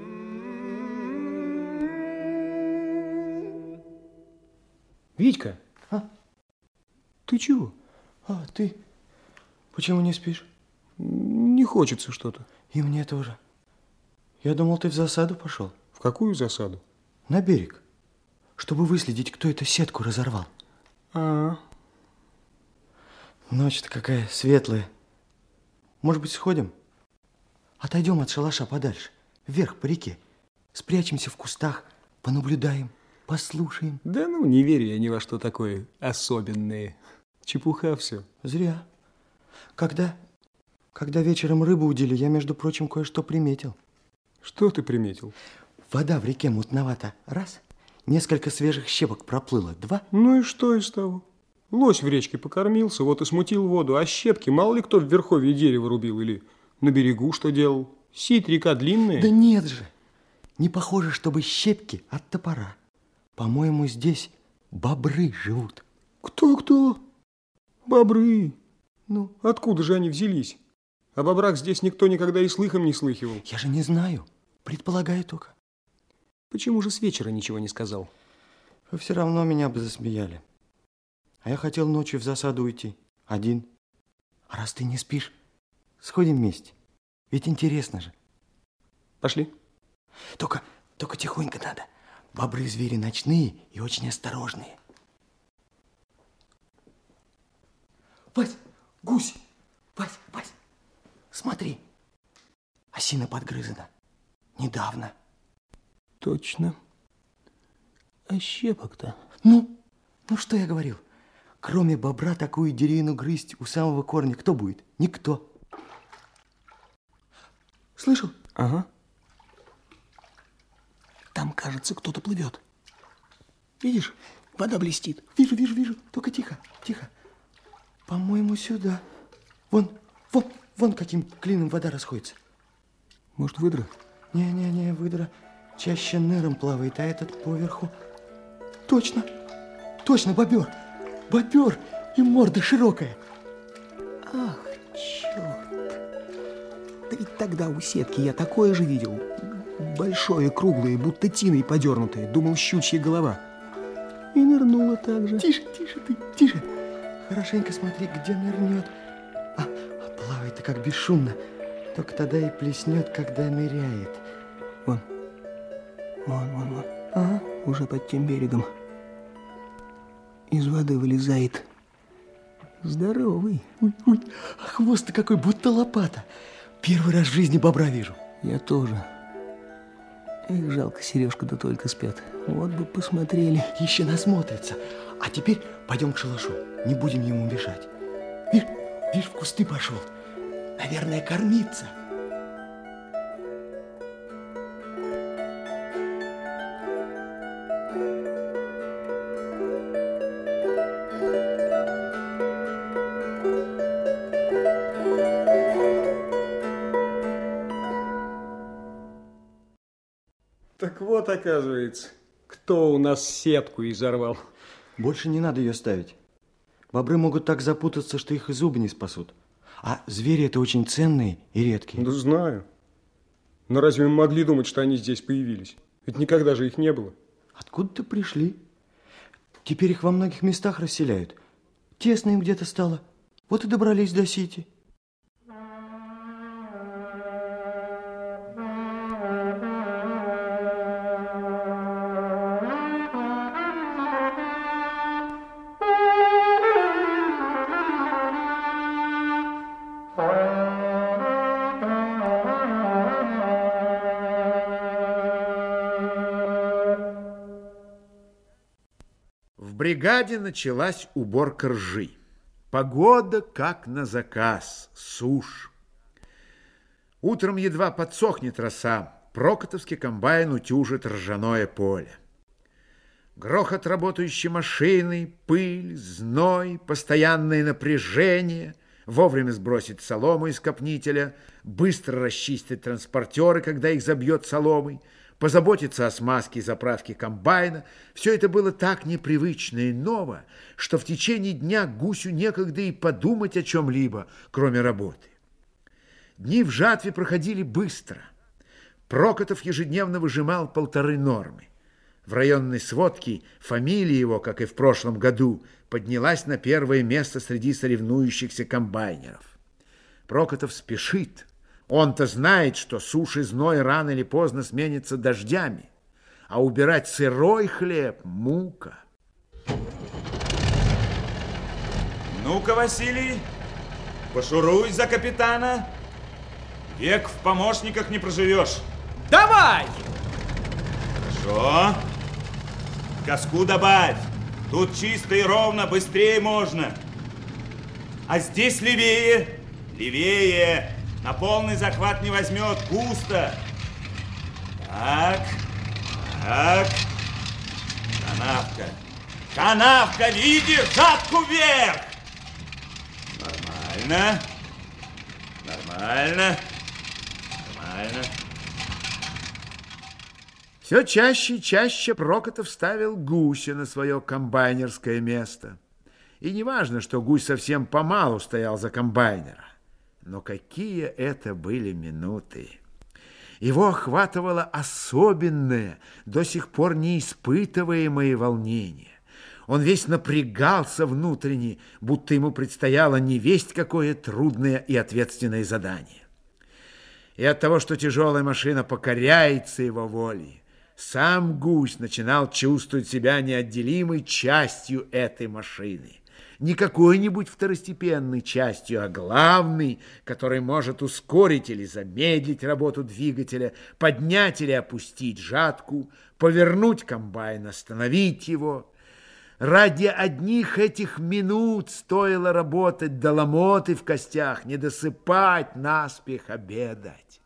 Витька, а? Ты чего? А, ты почему не спишь? Не хочется что-то. И мне тоже. Я думал, ты в засаду пошел. В какую засаду? На берег. Чтобы выследить, кто эту сетку разорвал. А, Ночь-то какая светлая. Может быть, сходим? Отойдем от шалаша подальше, вверх по реке. Спрячемся в кустах, понаблюдаем, послушаем. Да ну, не верю я ни во что такое особенное. Чепуха все. Зря. Когда, когда вечером рыбу удили, я, между прочим, кое-что приметил. Что ты приметил? Вода в реке мутновата. Раз. Несколько свежих щепок проплыло. Два. Ну и что из того? Лось в речке покормился, вот и смутил воду. А щепки мало ли кто в верховье дерева рубил или на берегу что делал. Сить река длинная. Да нет же. Не похоже, чтобы щепки от топора. По-моему, здесь бобры живут. Кто-кто? Бобры. Ну, откуда же они взялись? О бобрах здесь никто никогда и слыхом не слыхивал. Я же не знаю. Предполагаю только. Почему же с вечера ничего не сказал? Вы все равно меня бы засмеяли. А я хотел ночью в засаду уйти. Один. А раз ты не спишь, сходим вместе. Ведь интересно же. Пошли. Только, только тихонько надо. Бобры звери ночные и очень осторожные. Вась, гусь! Вась, Вась, смотри. Осина подгрызана. Недавно. Точно. А щепок-то? Ну, ну что я говорил? Кроме бобра такую деревину грызть у самого корня кто будет? Никто. Слышал? Ага. Там, кажется, кто-то плывет. Видишь, вода блестит. Вижу, вижу, вижу. Только тихо, тихо. По-моему, сюда. Вон, вон, вон каким клином вода расходится. Может, выдра? Не-не-не, выдра чаще ныром плавает, а этот поверху. Точно, точно, бобер. Бобер, и морда широкая. Ах, черт. Да ведь тогда у сетки я такое же видел. Большое, круглое, будто тиной подернутое. Думал, щучья голова. И нырнула так же. Тише, тише ты, тише. Хорошенько смотри, где нырнет. А, а плавает-то как бесшумно. Только тогда и плеснет, когда ныряет. Вон, вон, вон, вон. Ага, уже под тем берегом. Из воды вылезает. Здоровый. Ой, ой, а хвост-то какой, будто лопата. Первый раз в жизни бобра вижу. Я тоже. Эх, жалко, Сережка да только спят. Вот бы посмотрели. Еще насмотрится. А теперь пойдем к шалашу. Не будем ему мешать. Видишь, видишь, в кусты пошел. Наверное, кормиться. Так вот, оказывается, кто у нас сетку изорвал. Больше не надо ее ставить. Бобры могут так запутаться, что их и зубы не спасут. А звери это очень ценные и редкие. Да знаю. Но разве мы могли думать, что они здесь появились? Ведь никогда же их не было. Откуда-то пришли. Теперь их во многих местах расселяют. Тесно им где-то стало. Вот и добрались до Сити. бригаде началась уборка ржи. Погода как на заказ, сушь. Утром едва подсохнет роса, прокотовский комбайн утюжит ржаное поле. Грохот работающей машины, пыль, зной, постоянное напряжение, вовремя сбросить солому из копнителя, быстро расчистить транспортеры, когда их забьет соломой, позаботиться о смазке и заправке комбайна. Все это было так непривычно и ново, что в течение дня Гусю некогда и подумать о чем-либо, кроме работы. Дни в жатве проходили быстро. Прокотов ежедневно выжимал полторы нормы. В районной сводке фамилия его, как и в прошлом году, поднялась на первое место среди соревнующихся комбайнеров. Прокотов спешит. Он-то знает, что сушь и зной рано или поздно сменятся дождями, а убирать сырой хлеб – мука. Ну-ка, Василий, пошуруй за капитана. Век в помощниках не проживешь. Давай! Хорошо. Газку добавь. Тут чисто и ровно, быстрее можно. А здесь левее. Левее. На полный захват не возьмет. Густо. Так. Так. Канавка. Канавка, видишь? Жатку вверх. Нормально. Нормально. Нормально. Все чаще и чаще Прокотов ставил Гуся на свое комбайнерское место. И не важно, что Гусь совсем помалу стоял за комбайнера. Но какие это были минуты! Его охватывало особенное, до сих пор неиспытываемое волнение. Он весь напрягался внутренне, будто ему предстояло невесть какое трудное и ответственное задание. И от того, что тяжелая машина покоряется его воле, сам Гусь начинал чувствовать себя неотделимой частью этой машины. Не какой-нибудь второстепенной частью, а главной, которая может ускорить или замедлить работу двигателя, поднять или опустить жатку, повернуть комбайн, остановить его. Ради одних этих минут стоило работать до ломоты в костях, не досыпать, наспех обедать.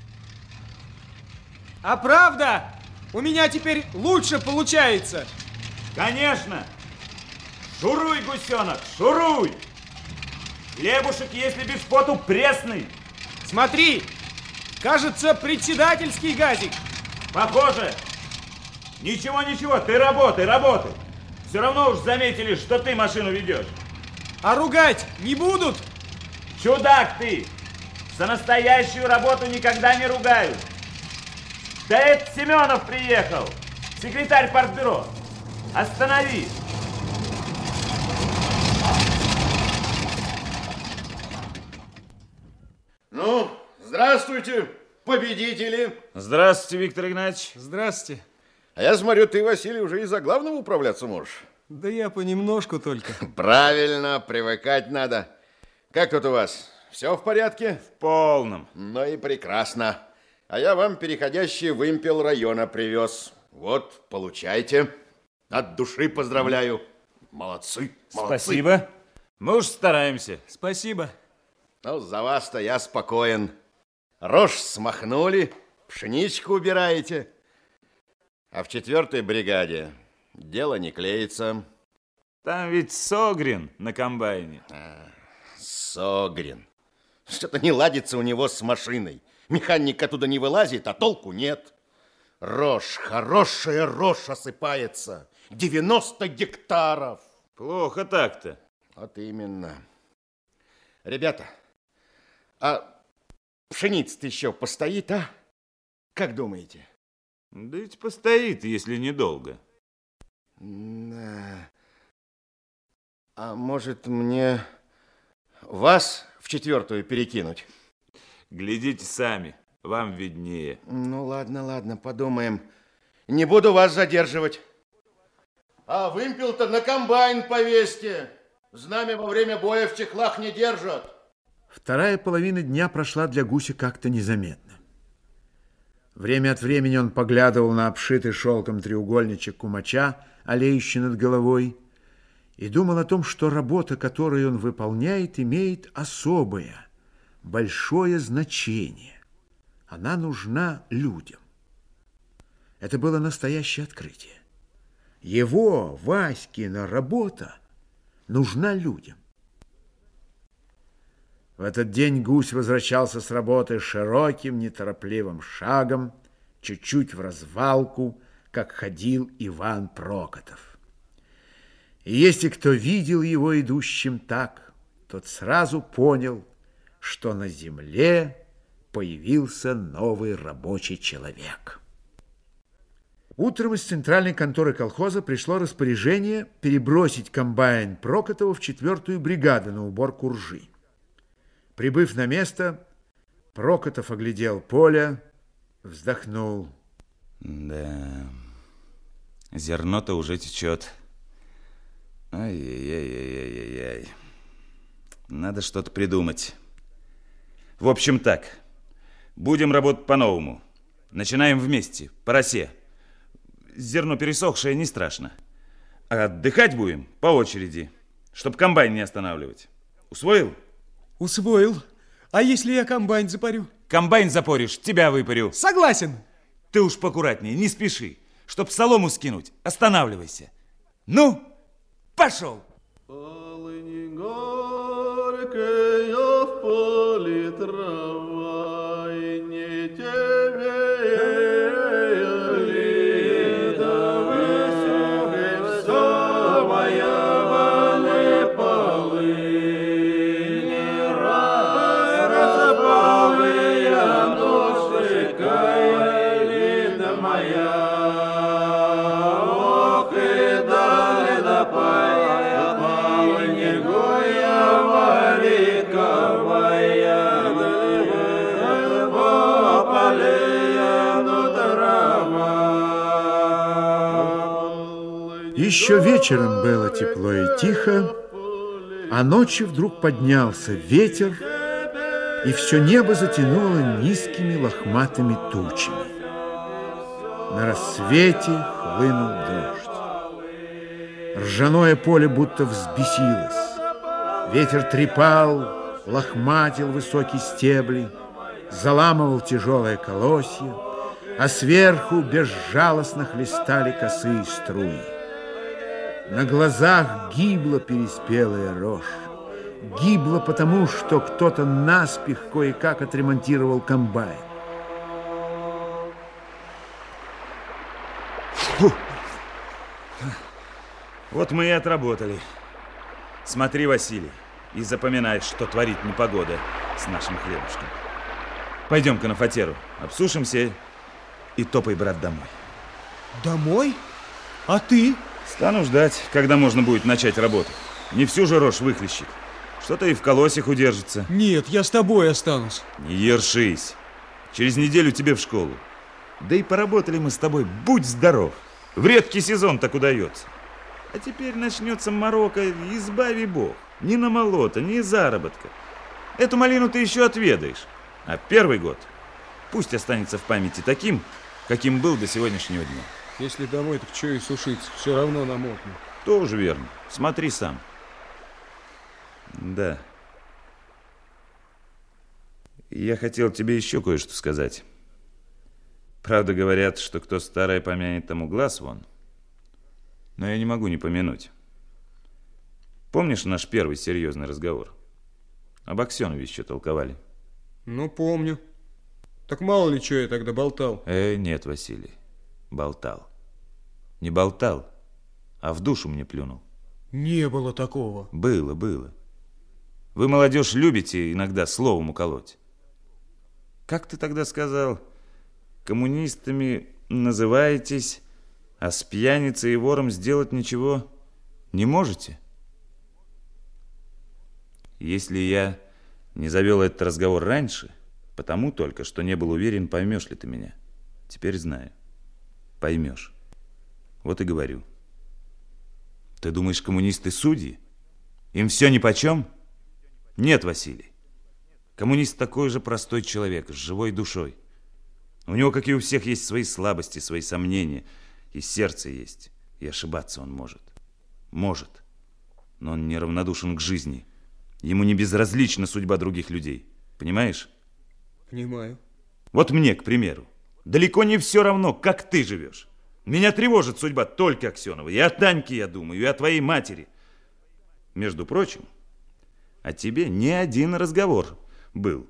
А правда, у меня теперь лучше получается. Конечно. Шуруй, гусенок, шуруй. Хлебушек, если без поту, пресный. Смотри, кажется, председательский газик. Похоже. Ничего, ничего, ты работай, работай. Все равно уж заметили, что ты машину ведешь. А ругать не будут? Чудак ты. За настоящую работу никогда не ругают. Да это Семенов приехал, секретарь партбюро. Останови. Ну, здравствуйте, победители. Здравствуйте, Виктор Игнатьевич. Здравствуйте. А я смотрю, ты, Василий, уже и за главного управляться можешь. Да я понемножку только. Правильно, привыкать надо. Как тут у вас? Все в порядке? В полном. Ну и прекрасно. А я вам переходящий вымпел района привез. Вот, получайте. От души поздравляю. Молодцы, молодцы. Спасибо. Мы уж стараемся. Спасибо. Ну, за вас-то я спокоен. Рожь смахнули, пшеничку убираете. А в четвертой бригаде дело не клеится. Там ведь Согрин на комбайне. А, Согрин. Что-то не ладится у него с машиной. Механик оттуда не вылазит, а толку нет. Рожь, хорошая рожь осыпается. девяносто гектаров. Плохо так-то. Вот именно. Ребята, а пшеница-то еще постоит, а? Как думаете? Да ведь постоит, если недолго. Да. А может мне вас в четвертую перекинуть? Глядите сами, вам виднее. Ну ладно, ладно, подумаем. Не буду вас задерживать. А вымпел-то на комбайн повесьте. Знамя во время боя в чехлах не держат. Вторая половина дня прошла для Гуся как-то незаметно. Время от времени он поглядывал на обшитый шелком треугольничек кумача, олеющий над головой, и думал о том, что работа, которую он выполняет, имеет особое, большое значение. Она нужна людям. Это было настоящее открытие. Его, Васькина, работа нужна людям. В этот день гусь возвращался с работы широким, неторопливым шагом, чуть-чуть в развалку, как ходил Иван Прокотов. И если кто видел его идущим так, тот сразу понял, что на земле появился новый рабочий человек. Утром из центральной конторы колхоза пришло распоряжение перебросить комбайн Прокотова в четвертую бригаду на уборку ржи. Прибыв на место, Прокотов оглядел поле, вздохнул. Да, зерно-то уже течет. Ай-яй-яй-яй-яй-яй. Надо что-то придумать. В общем так, будем работать по-новому. Начинаем вместе, по росе. Зерно пересохшее не страшно. А отдыхать будем по очереди, чтобы комбайн не останавливать. Усвоил? Усвоил. А если я комбайн запарю? Комбайн запоришь, тебя выпарю. Согласен. Ты уж покуратнее, не спеши. Чтоб солому скинуть, останавливайся. Ну, пошел. Полынь горькая в поле трава, и не тебе ли, да высохнет всё моя вали полыни, раз распалые ножи, кая лида моя, ох, и дали да пая. Еще вечером было тепло и тихо, а ночью вдруг поднялся ветер, и все небо затянуло низкими лохматыми тучами. На рассвете хлынул дождь. Ржаное поле будто взбесилось. Ветер трепал, лохматил высокие стебли, заламывал тяжелые колосья, а сверху безжалостно хлестали косые струи. На глазах гибла переспелая рожь. Гибла потому, что кто-то наспех кое-как отремонтировал комбайн. Фу. Вот мы и отработали. Смотри, Василий, и запоминай, что творит непогода с нашим хлебушком. Пойдем-ка на фатеру, обсушимся и топай, брат, домой. Домой? А ты? Стану ждать, когда можно будет начать работу. Не всю же рожь выхлещет. Что-то и в колосьях удержится. Нет, я с тобой останусь. Не ершись. Через неделю тебе в школу. Да и поработали мы с тобой, будь здоров. В редкий сезон так удается. А теперь начнется морока, избави Бог. Ни на молота, ни заработка. Эту малину ты еще отведаешь. А первый год пусть останется в памяти таким, каким был до сегодняшнего дня. Если домой, так что и сушиться, все равно намокну. Тоже верно. Смотри сам. Да. Я хотел тебе еще кое-что сказать. Правда, говорят, что кто старое помянет, тому глаз вон. Но я не могу не помянуть. Помнишь наш первый серьезный разговор? Об Аксенове еще толковали. Ну, помню. Так мало ли, что я тогда болтал. Э, нет, Василий. Болтал. Не болтал, а в душу мне плюнул. Не было такого. Было, было. Вы, молодежь, любите иногда словом уколоть. Как ты тогда сказал? Коммунистами называетесь, а с пьяницей и вором сделать ничего не можете? Если я не завел этот разговор раньше, потому только, что не был уверен, поймешь ли ты меня. Теперь знаю. Поймешь. Вот и говорю. Ты думаешь, коммунисты судьи? Им все нипочем? Нет, Василий. Коммунист такой же простой человек, с живой душой. У него, как и у всех, есть свои слабости, свои сомнения. И сердце есть. И ошибаться он может. Может. Но он неравнодушен к жизни. Ему не безразлична судьба других людей. Понимаешь? Понимаю. Вот мне, к примеру, далеко не все равно, как ты живешь. Меня тревожит судьба только Аксенова. И о Таньке я думаю, и о твоей матери. Между прочим, о тебе не один разговор был.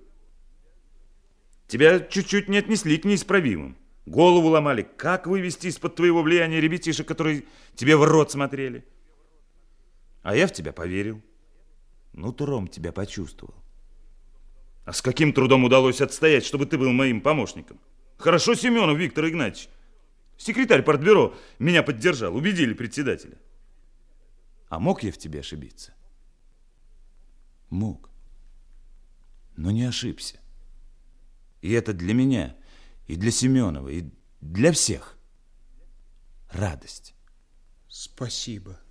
Тебя чуть-чуть не отнесли к неисправимым. Голову ломали, как вывести из-под твоего влияния ребятишек, которые тебе в рот смотрели. А я в тебя поверил. Нутром тебя почувствовал. А с каким трудом удалось отстоять, чтобы ты был моим помощником? Хорошо, Семенов Виктор Игнатьевич, секретарь партбюро, меня поддержал, убедили председателя. А мог я в тебе ошибиться? Мог. Но не ошибся. И это для меня, и для Семенова, и для всех радость. Спасибо.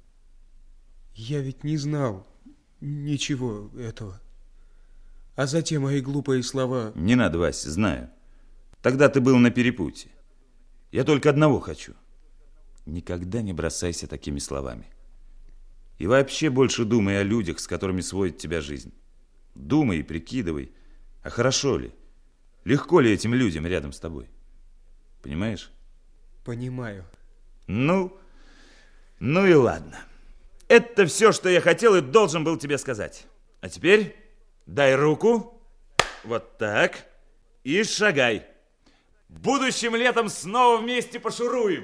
Я ведь не знал ничего этого. А за те мои глупые слова... Не надо, Вася, знаю. Тогда ты был на перепутье. Я только одного хочу. Никогда не бросайся такими словами. И вообще больше думай о людях, с которыми сводит тебя жизнь. Думай и прикидывай, а хорошо ли, легко ли этим людям рядом с тобой. Понимаешь? Понимаю. Ну, ну и ладно. Это все, что я хотел и должен был тебе сказать. А теперь дай руку. Вот так. И шагай. Будущим летом снова вместе пошуруем.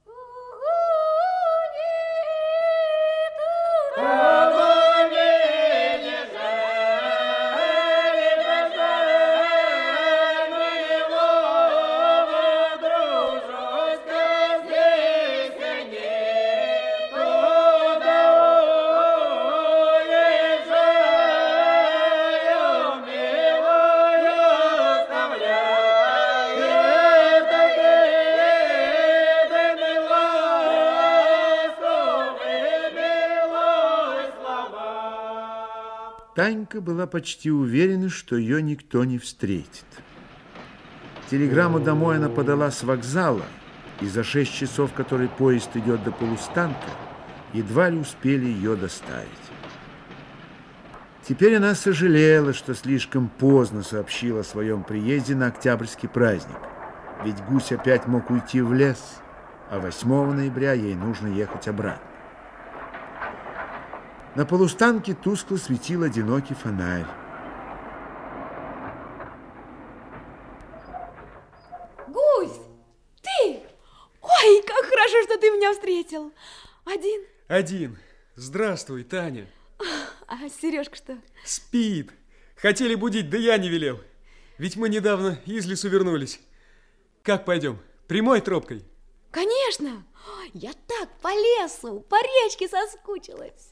Танька была почти уверена, что ее никто не встретит. Телеграмму домой она подала с вокзала, и за шесть часов, который поезд идет до полустанка, едва ли успели ее доставить. Теперь она сожалела, что слишком поздно сообщила о своем приезде на Октябрьский праздник, ведь гусь опять мог уйти в лес, а восьмого ноября ей нужно ехать обратно. На полустанке тускло светил одинокий фонарь. Гусь, ты! Ой, как хорошо, что ты меня встретил. Один? Один. Здравствуй, Таня. А Сережка что? Спит. Хотели будить, да я не велел. Ведь мы недавно из лесу вернулись. Как пойдем? Прямой тропкой? Конечно. Я так по лесу, по речке соскучилась.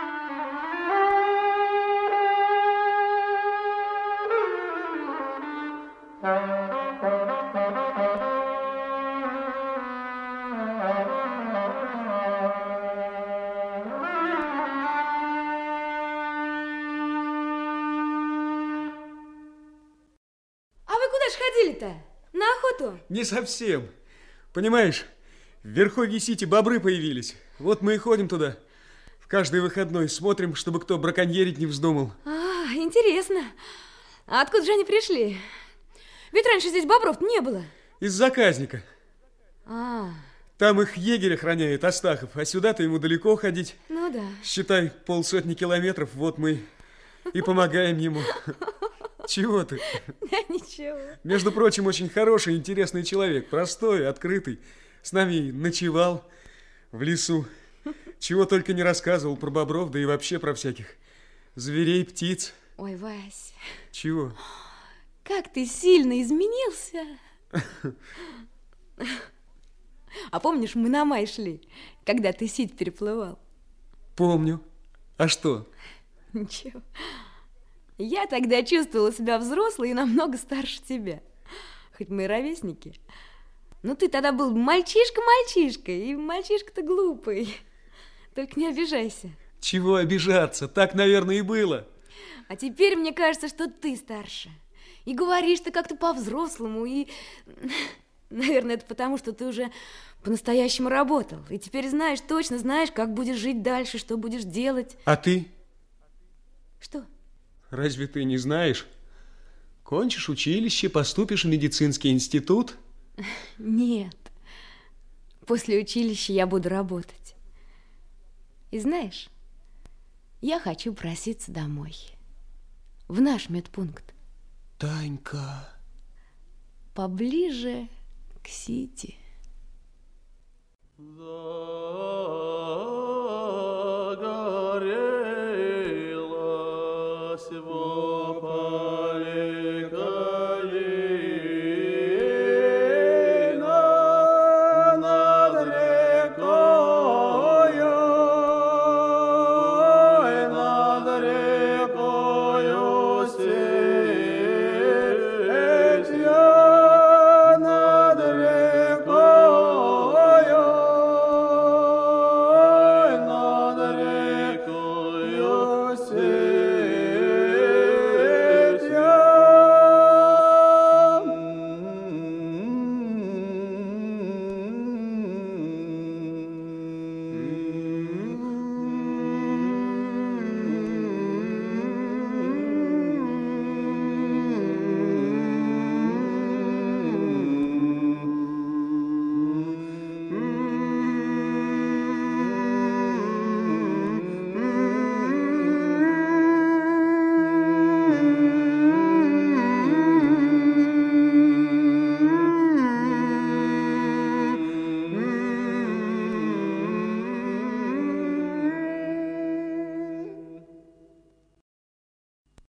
А вы куда ж ходили-то? На охоту? Не совсем. Понимаешь, в Верховье-Сити бобры появились. Вот мы и ходим туда. В каждый выходной смотрим, чтобы кто браконьерить не вздумал. А, интересно. А откуда же они пришли? Ведь раньше здесь бобров не было. Из заказника. А. Там их егерь охраняет, Астахов, а сюда-то ему далеко ходить. Ну да. Считай, полсотни километров, вот мы и помогаем ему. Чего ты? Ничего. Между прочим, очень хороший, интересный человек, простой, открытый. С нами ночевал в лесу. Чего только не рассказывал про бобров, да и вообще про всяких зверей, птиц. Ой, Вась. Чего? Как ты сильно изменился. А помнишь, мы на май шли, когда ты сить переплывал? Помню. А что? Ничего. Я тогда чувствовала себя взрослой и намного старше тебя. Хоть мы и ровесники. Но ты тогда был мальчишка-мальчишка, и мальчишка-то глупый. Только не обижайся. Чего обижаться? Так, наверное, и было. А теперь мне кажется, что ты старше. И говоришь ты как-то по-взрослому, и... Наверное, это потому, что ты уже по-настоящему работал. И теперь знаешь, точно знаешь, как будешь жить дальше, что будешь делать. А ты? Что? Разве ты не знаешь? Кончишь училище, поступишь в медицинский институт? Нет. После училища я буду работать. И знаешь, я хочу проситься домой. В наш медпункт. Танька. Поближе к Сити. The